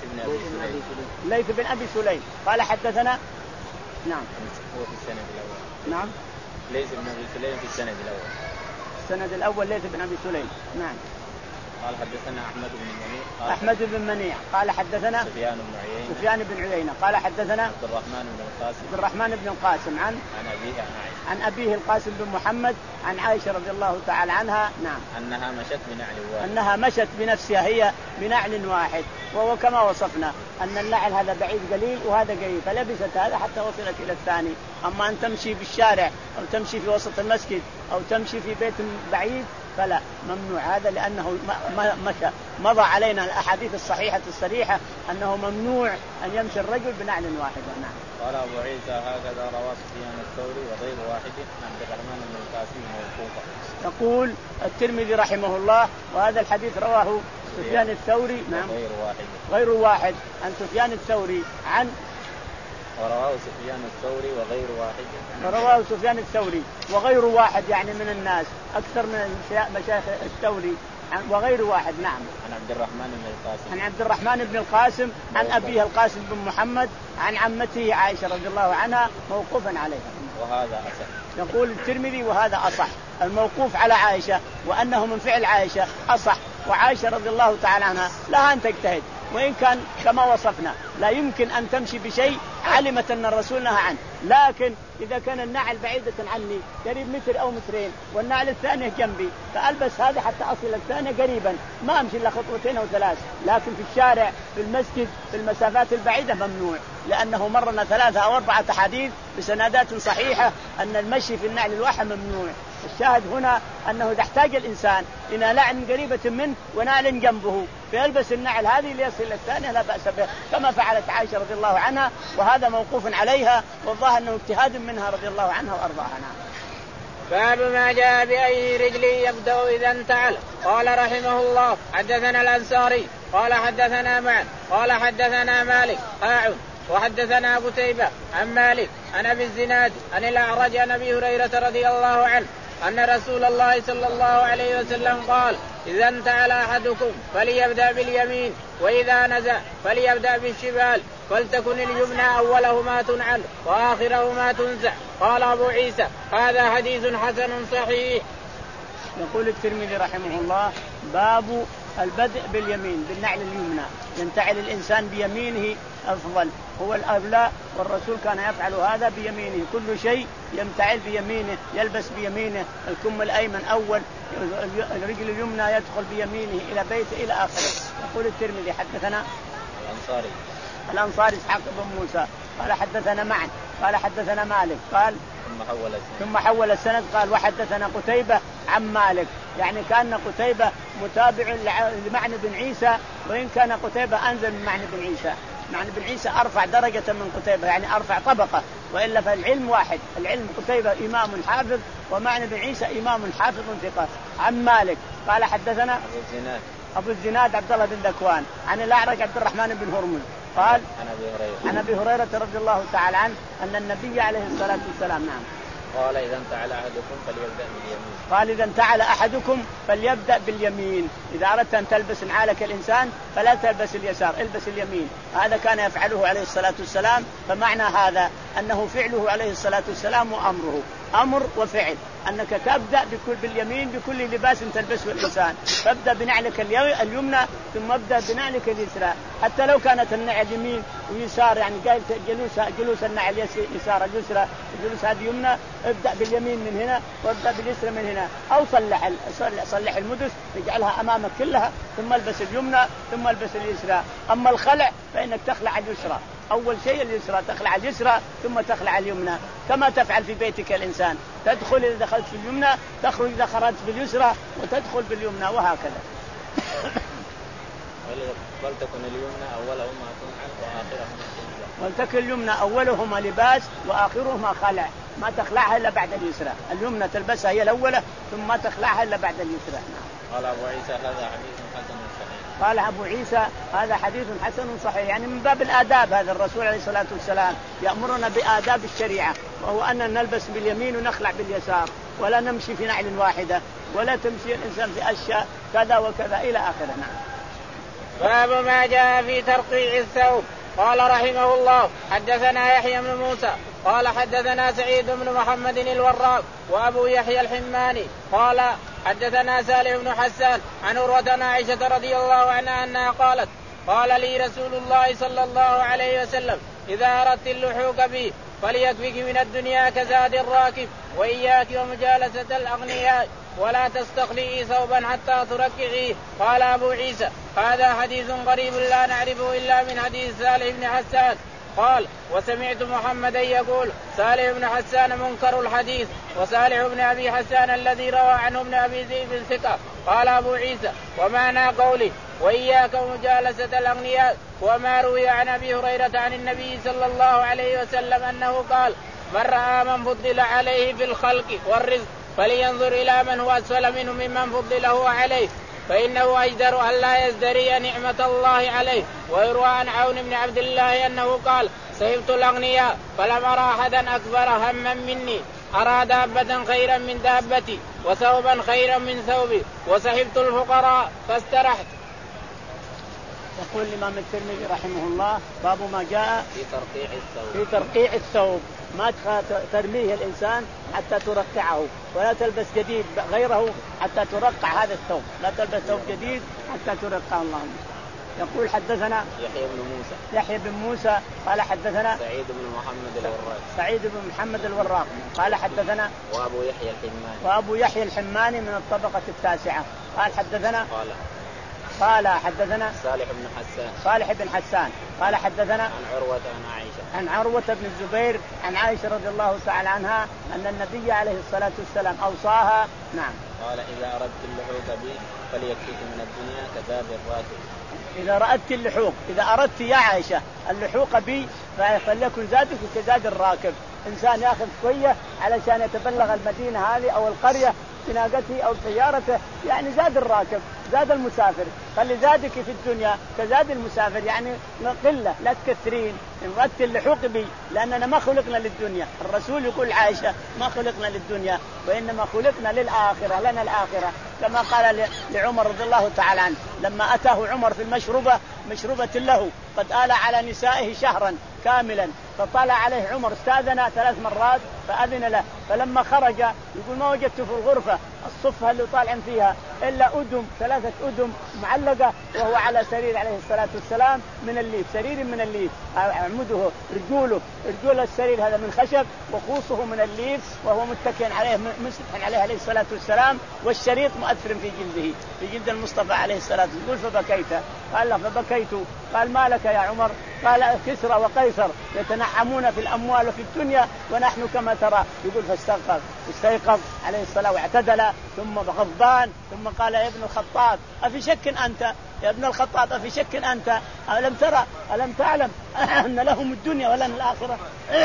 الليث بن أبي سليم قال حدثنا. نعم. هو في السند الأول. نعم. ليث بن أبي سليم في السند الأول. السند الأول ليث بن أبي سليم. نعم. قال حدثنا أحمد بن منيع. أحمد بن منيع قال حدثنا سفيان بن عيينة. سفيان بن عيينة قال حدثنا عبد الرحمن بن القاسم. عبد الرحمن بن القاسم عن عن أبيه عن عائشة. عن أبيه القاسم بن محمد عن عائشة رضي الله تعالى عنها. نعم. أنها مشت بنعل واحد. أنها مشت بنفسها هي بنعل واحد، وهو كما وصفنا أن النعل هذا بعيد قليل وهذا قريب، فلبست هذا حتى وصلت إلى الثاني. أما أن تمشي بالشارع أو تمشي في وسط المسجد أو تمشي في بيت بعيد فلا، ممنوع هذا، لأنه مشى مضى علينا الأحاديث الصحيحة الصريحة أنه ممنوع أن يمشي الرجل بنعل واحدة. نعم. قال أبو عيسى هكذا رواه سفيان الثوري وغير واحد عن عبد الرحمن بن القاسم موقوفا. يقول الترمذي رحمه الله وهذا الحديث رواه سفيان الثوري. نعم. غير واحد. غير واحد عن سفيان الثوري عن ورواه سفيان الثوري وغير واحد. ورواه سفيان الثوري وغير واحد يعني من الناس أكثر من مشايخ الثوري وغير واحد. نعم. عن عبد الرحمن بن القاسم. عن عبد الرحمن بن القاسم عن أبيه القاسم بن محمد عن عمته عائشة رضي الله عنها موقوفا عليها. وهذا أصح. يقول الترمذي وهذا أصح، الموقوف على عائشة وأنه من فعل عائشة أصح، وعائشة رضي الله تعالى عنها لها أن تجتهد، وإن كان كما وصفنا لا يمكن أن تمشي بشيء علمت أن الرسول نهى عنه، لكن إذا كان النعل بعيدة عني قريب متر أو مترين والنعل الثانية جنبي فألبس هذا حتى أصل الثانية قريبا، ما أمشي إلا خطوتين أو ثلاث. لكن في الشارع في المسجد في المسافات البعيدة ممنوع، لأنه مرنا ثلاثة أو أربعة أحاديث بسندات صحيحة أن المشي في النعل الواحد ممنوع. الشاهد هنا أنه إذا احتاج الإنسان إلى نعل قريبة منه ونعل جنبه فيلبس النعل هذه ليصل الثانية لا بأس به، كما فعلت عائشة رضي الله عنها، وهذا موقوف عليها والله أنه اجتهاد منها رضي الله عنها وأرضاها. باب ما جاء بأي رجل يبدأ إذا انتعل. قال رحمه الله حدثنا الأنصاري قال حدثنا معن قال حدثنا مالك قاع وحدثنا قتيبة عن مالك عن أبي الزناد عن الأعرج عن أبي هريرة رضي الله عنه أن رسول الله صلى الله عليه وسلم قال إذا انتعل أحدكم فليبدأ باليمين وإذا نزع فليبدأ بالشمال فلتكن اليمنى أولهما تنعل وآخرهما تنزع. قال أبو عيسى هذا حديث حسن صحيح. يقول الترمذي رحمه الله باب البدء باليمين بالنعل اليمنى، ينتعل الإنسان بيمينه أفضل، هو الأولى، والرسول كان يفعل هذا بيمينه، كل شيء ينتعل بيمينه، يلبس بيمينه، الكم الأيمن أول، الرجل اليمنى يدخل بيمينه إلى بيته إلى آخره. يقول الترمذي حدثنا الأنصاري الأنصاري إسحاق بن موسى قال حدثنا معن قال حدثنا مالك قال ثم حول السند ثم حول السند قال وحدثنا قتيبة عن مالك، يعني كان قتيبة متابع لمعنى بن عيسى، وإن كان قتيبة أنزل من معنى بن عيسى، معنى بن عيسى أرفع درجة من قتيبة يعني أرفع طبقة، وإلا فالعلم واحد، العلم قتيبة إمام حافظ ومعنى بن عيسى إمام حافظ ثقة. عن مالك قال حدثنا أبو الزناد أبو الزناد عبد الله بن ذكوان عن الأعرج عبد الرحمن بن هرمز قال عن أبي هريرة عن أبي هريرة رضي الله تعالى عنه أن النبي عليه الصلاة والسلام نعم قال إذا انتعل أحدكم فليبدأ باليمين قال إذا انتعل أحدكم فليبدأ باليمين، إذا أردت أن تلبس نعالك الإنسان فلا تلبس اليسار، البس اليمين، هذا كان يفعله عليه الصلاة والسلام. فمعنى هذا أنه فعله عليه الصلاة والسلام وأمره أمر وفعل، أنك تبدأ بكل باليمين بكل لباس تلبسه الإنسان، فابدأ بنعلك اليمنى ثم ابدأ بنعلك اليسرى، حتى لو كانت النعل يمين ويسار يعني قال جلوس جلوس النعل يسار اليسرى جلوس هذه يمنى، ابدأ باليمين من هنا وابدأ باليسرى من هنا، أو صلح صلح المدس اجعلها أمامك كلها ثم البس اليمنى ثم البس اليسرى. أما الخلع فإنك تخلع اليسرى، أول شيء اليسرى، تخلع اليسرى ثم تخلع اليمنى، كما تفعل في بيتك الإنسان، تدخل إذا دخلت في اليمنى تخرج إذا خرجت باليسرى وتدخل باليمنى وهكذا. ولتكن اليمنى أولهما تنعل وآخرهما تنزع. ولتكن اليمنى أولهما لباس وآخرهما خلع، ما تخلعها إلا بعد اليسرى، اليمنى تلبسها هي الأولى ثم ما تخلعها إلا بعد اليسرى. قال أبو عيسى هذا حديث حسن صحيح. قال أبو عيسى هذا حديث حسن صحيح، يعني من باب الآداب، هذا الرسول عليه الصلاة والسلام يأمرنا بآداب الشريعة، وهو أن نلبس باليمين ونخلع باليسار، ولا نمشي في نعل واحدة، ولا تمشي الإنسان في أشياء كذا وكذا إلى آخره. نعم. باب ما جاء في ترقيع الثوب. قال رحمه الله حدثنا يحيى بن موسى قال حدثنا سعيد بن محمد الوراق وأبو يحيى الحماني قال حدثنا سالم بن حسان عن عروة عن عائشة رضي الله عنها أنها قالت قال لي رسول الله صلى الله عليه وسلم إذا أردت اللحوق بي فليكفك من الدنيا كزاد الراكب وإياك ومجالسة الأغنياء ولا تستخلئي ثوبا حتى تركعيه. قال أبو عيسى هذا حديث غريب لا نعرفه إلا من حديث سالم بن حسان. قال وسمعت محمدا يقول سالم بن حسان منكر الحديث وسالم بن أبي حسان الذي روى عنه ابن أبي ذئب ثقة. قال أبو عيسى ومعنى قوله وإياك ومجالسة الأغنياء وما روي عن أبي هريرة عن النبي صلى الله عليه وسلم أنه قال من رأى من فضل عليه في الخلق والرزق فلينظر إلى من هو أسفل منه ممن فضله عليه فإنه أجدر أن لا يزدري نعمة الله عليه. ويروى عن عون بن عبد الله أنه قال صحبت الأغنياء فلم أرى أحدا أكبر هما مني أرى دابة خيرا من دابتي وثوبا خيرا من ثوبي وصحبت الفقراء فاسترحت. يقول الإمام الترمذي رحمه الله باب ما جاء في ترقيع الثوب في ترقيع الثوب ما ترميه الإنسان حتى ترقعه ولا تلبس جديد غيره حتى ترقع هذا الثوب لا تلبس ثوب جديد حتى ترقع. اللهم يقول حدثنا يحيى بن موسى يحيى بن موسى قال حدثنا سعيد بن محمد الوراق سعيد بن محمد الوراق قال حدثنا وأبو يحيى الحماني وأبو يحيى الحماني من الطبقة التاسعة قال حدثنا قال قال حدثنا صالح بن حسان صالح بن حسان قال حدثنا عن عروة عن عائشة عن عروة بن الزبير عن عائشة رضي الله تعالى عنها أن النبي عليه الصلاة والسلام أوصاها. نعم قال إذا أردت اللحوق بي فليكفيك من الدنيا كزاد الراكب. إذا رأت اللحوق إذا أردت يا عائشة اللحوق بي فليكن زادك كزاد الراكب. إنسان يأخذ شوية علشان يتبلغ المدينة هذه أو القرية بناقته أو سيارته يعني زاد الراكب زاد المسافر. خلي زادك في الدنيا كزاد المسافر يعني قلة لا تكثرين. إن رأت اللحوق بي لأننا ما خلقنا للدنيا. الرسول يقول عائشة ما خلقنا للدنيا وإنما خلقنا للآخرة لنا الآخرة كما قال لعمر رضي الله تعالى عنه لما أتاه عمر في المشروبة مشروبة له قد آل على نسائه شهرا كاملا فطلع عليه عمر استاذن ثلاث مرات فأذن له فلما خرج يقول ما وجدت في الغرفة الصفة اللي طالع فيها إلا أدم ثلاثة أدم معلقة وهو على سرير عليه الصلاة والسلام من الليف سرير من الليف عمده رجوله رجول السرير هذا من خشب وخوصه من الليف وهو متكئ عليه مسح عليه عليه الصلاة والسلام والشريط مؤثر في جلده في جلد المصطفى عليه الصلاة والسلام. يقول فبكيت قال له فبكيت قال ما لك يا عمر قال كسرى وقيصر يتنعمون في الأموال وفي الدنيا ونحن كما ترى. يقول فاستيقظ استيقظ عليه الصلاة واعتدل ثم غضبان ثم قال يا ابن الخطاب أفي شك أنت يا ابن الخطاب أفي شك أنت ألم ترى ألم تعلم أن لهم الدنيا ولنا الآخرة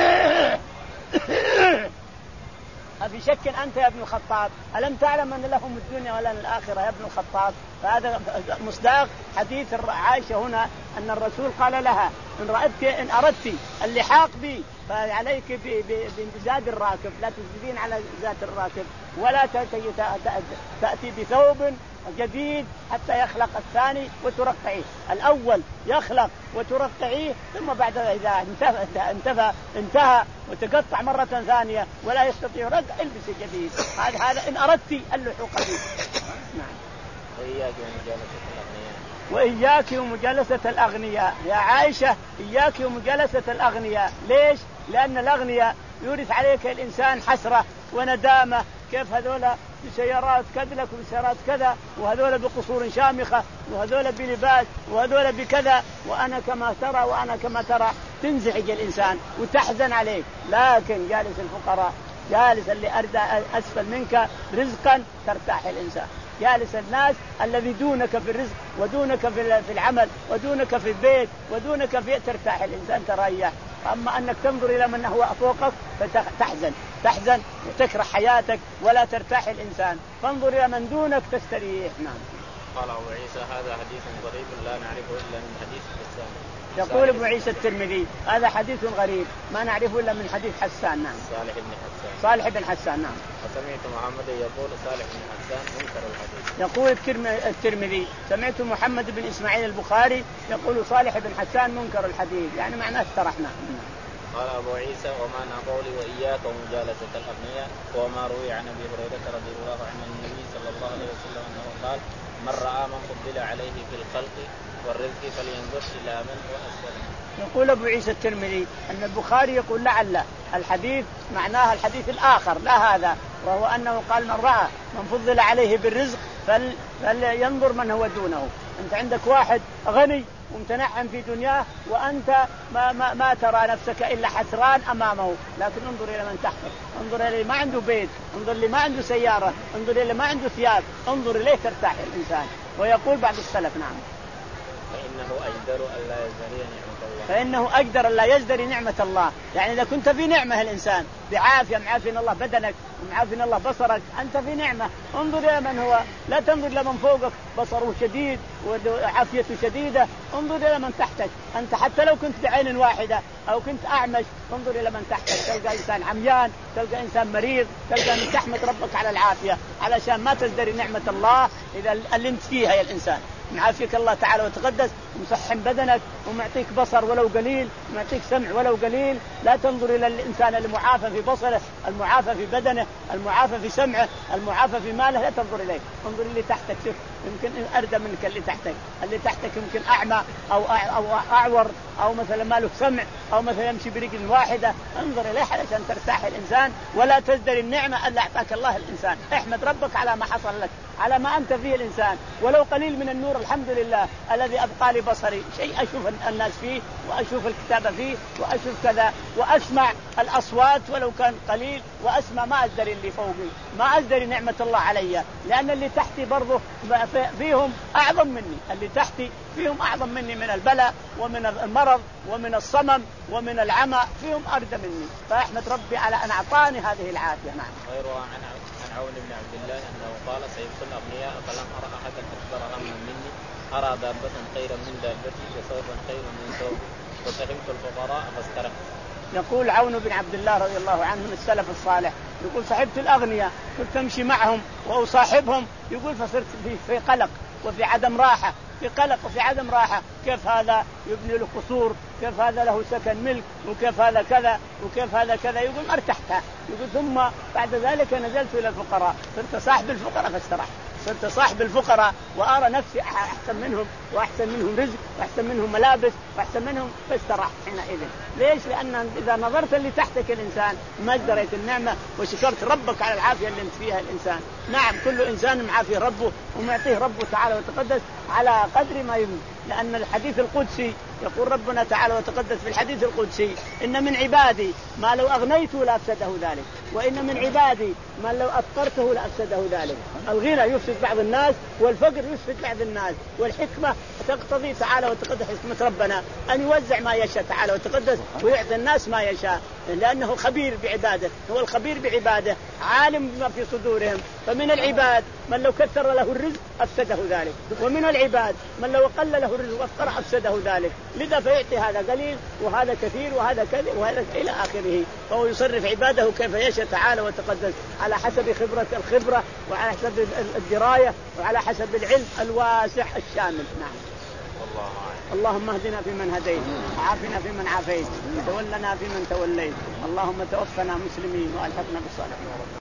أفي شك أنت يا ابن الخطاب ألم تعلم أن لهم الدنيا ولنا الآخرة يا ابن الخطاب. فهذا مصداق حديث عائشة هنا أن الرسول قال لها إن رأيت إن أردت اللحاق بي فعليك بزاد الراكب لا تزيدين على زاد الراكب ولا تأتي بثوب جديد حتى يخلق الثاني وترقعيه. الأول يخلق وترقعيه ثم بعد إذا انتهى انتهى انتهى وتقطع مرة ثانية ولا يستطيع رقع البس جديد. هذا هذا إن أردت اللحوق به. نعم. وإياك ومجالسة الأغنياء وإياك ومجالسة الأغنياء يا عائشة إياك ومجالسة الأغنياء. ليش؟ لأن الأغنياء يورث عليك الإنسان حسرة وندامة كيف هذولا بسيارات كذلك وبسيارات كذا وهذولا بقصور شامخة وهذولا بلباس وهذولا بكذا وأنا كما ترى وأنا كما ترى تنزعج الإنسان وتحزن عليك. لكن جالس الفقراء جالس اللي أردى أسفل منك رزقا ترتاح الإنسان. جالس الناس الذي دونك في الرزق ودونك في العمل ودونك في البيت ودونك في ترتاح الإنسان تريح. أما أنك تنظر إلى من هو فوقك فتحزن تحزن وتكره حياتك ولا ترتاح الإنسان. فانظر إلى من دونك تستريح. نعم. قال أبو عيسى هذا حديث غريب لا نعرفه إلا من حديث حسان. يقول ابو عيسى الترمذي هذا حديث غريب ما نعرفه إلا من حديث حسان. نعم. صالح بن حسان صالح بن حسان. نعم. وسمعت محمد يقول صالح بن حسان منكر الحديث. يقول الترمذي سمعت محمد بن إسماعيل البخاري يقول صالح بن حسان منكر الحديث يعني معناه استرحنا. قال أبو عيسى ومعنى قولي وإياك ومجالسة الأغنياء وما روي عن أبي هريرة رضي الله عنه النبي صلى الله عليه وسلم أنه قال من رأى من فضل عليه في الخلق والرزق فلينظر إلى من هو أسفل. يقول أبو عيسى الترمذي أن البخاري يقول لعل الحديث معناها الحديث الآخر لا هذا، وهو أنه قال من رأى من فضل عليه بالرزق فل فلينظر من هو دونه. أنت عندك واحد غني ومتنعم في دنياه وأنت ما, ما, ما ترى نفسك إلا حسران أمامه، لكن انظر إلى من تحتك، انظر إلى ما عنده بيت، انظر إلى ما عنده سيارة، انظر إلى ما عنده ثياب، انظر إليه ترتاح الإنسان. ويقول بعض السلف نعم فإنه أجدر ألا يزدري نعمة الله فإنه أجدر ألا يزدري نعمة الله. يعني إذا كنت في نعمة الإنسان بعافية، معافين الله بدنك ومعافين الله بصرك، أنت في نعمة، انظر إلى من هو، لا تنظر إلى من فوقك بصره شديد وعافيته شديدة، انظر إلى من تحتك. أنت حتى لو كنت بعين واحدة أو كنت أعمش انظر إلى من تحتك، تلقى إنسان عميان، تلقى إنسان مريض، تلقى أن تحمد ربك على العافية علشان ما تزدري نعمة الله إذا اللي انت فيها يا الإنسان. معافيك الله تعالى وتقدس ومسحم بدنك ومعطيك بصر ولو قليل، معطيك سمع ولو قليل، لا تنظر إلى الإنسان المعافى في بصره، المعافى في بدنه، المعافى في سمعه، المعافى في ماله، لا تنظر إليه، انظر اللي تحتك. شوف يمكن أردى منك اللي تحتك، اللي تحتك يمكن أعمى أو أو أعور أو مثلا ما له سمع أو مثلا يمشي برجل واحدة، انظر إليه علشان ترتاح الإنسان ولا تزدري النعمة اللي أعطاك الله الإنسان. احمد ربك على ما حصل لك، على ما أنت فيه الإنسان، ولو قليل من النور الحمد لله الذي أبقى لي بصري شيء أشوف الناس فيه وأشوف الكتابة فيه وأشوف كذا وأسمع الأصوات ولو كان قليل وأسمع، ما أزدري اللي فوقي، ما أزدري نعمة الله علي، لأن اللي تحتي برضه فيهم أعظم مني، اللي تحتي فيهم أعظم مني من البلاء ومن المرض ومن الصمم ومن العمى، فيهم أردى مني، فأحمد ربي على أن أعطاني هذه العافية. نعم. غيره عن عن عون بن عبد الله أنه قال سيبقى الأغنياء فلم أرى أحدا أكبر غما مني، أرى دابة خيرا من دابتي وثوبا خيرا من ثوبي وسحبت الفقراء فاسترحت. يقول عون بن عبد الله رضي الله عنه من السلف الصالح يقول صحبت الأغنياء كنت أمشي معهم وأصاحبهم، يقول فصرت في قلق وفي عدم راحة، في قلق وفي عدم راحة، كيف هذا يبني له قصور، كيف هذا له سكن ملك، وكيف هذا كذا وكيف هذا كذا، يقول ما ارتحتها. يقول ثم بعد ذلك نزلت إلى الفقراء صرت صاحب الفقراء فاسترحت، صرت صاحب الفقراء وأرى نفسي أحسن منهم وأحسن منهم رزق وأحسن منهم ملابس وأحسن منهم، فاسترحت حينئذ. ليش؟ لأن إذا نظرت اللي تحتك الإنسان ما ازدريت النعمة وشكرت ربك على العافية اللي انت فيها الإنسان. نعم كل إنسان معافي ربه ومعطيه ربه تعالى وتقدس على قدر ما يملك، لأن الحديث القدسي يقول ربنا تعالى وتقدس في الحديث القدسي إن من عبادي ما لو أغنيته لأفسده ذلك، وإن من عبادي ما لو أفقرته لأفسده ذلك. الغنى يفسد بعض الناس والفقر يفسد بعض الناس، والحكمة تقتضي تعالى وتقدس حكمة ربنا أن يوزع ما يشاء تعالى وتقدس ويعطي الناس ما يشاء، لأنه خبير بعباده، هو الخبير بعباده عالم بما في صدورهم. فمن العباد من لو كثر له الرزق أفسده ذلك، ومن العباد من لو قل له الرزق وأفقر أفسده ذلك، لذا فيعطي هذا قليل وهذا كثير وهذا كذا وهذا إلى آخره، فهو يصرف عباده كيف يشاء تعالى وتقدس على حسب خبرة الخبرة وعلى حسب الدراية وعلى حسب العلم الواسع الشامل. نعم. اللهم اهدنا فيمن هديت وعافنا فيمن عافيت وتولنا فيمن توليت، اللهم توفنا مسلمين وألحقنا بالصالحين.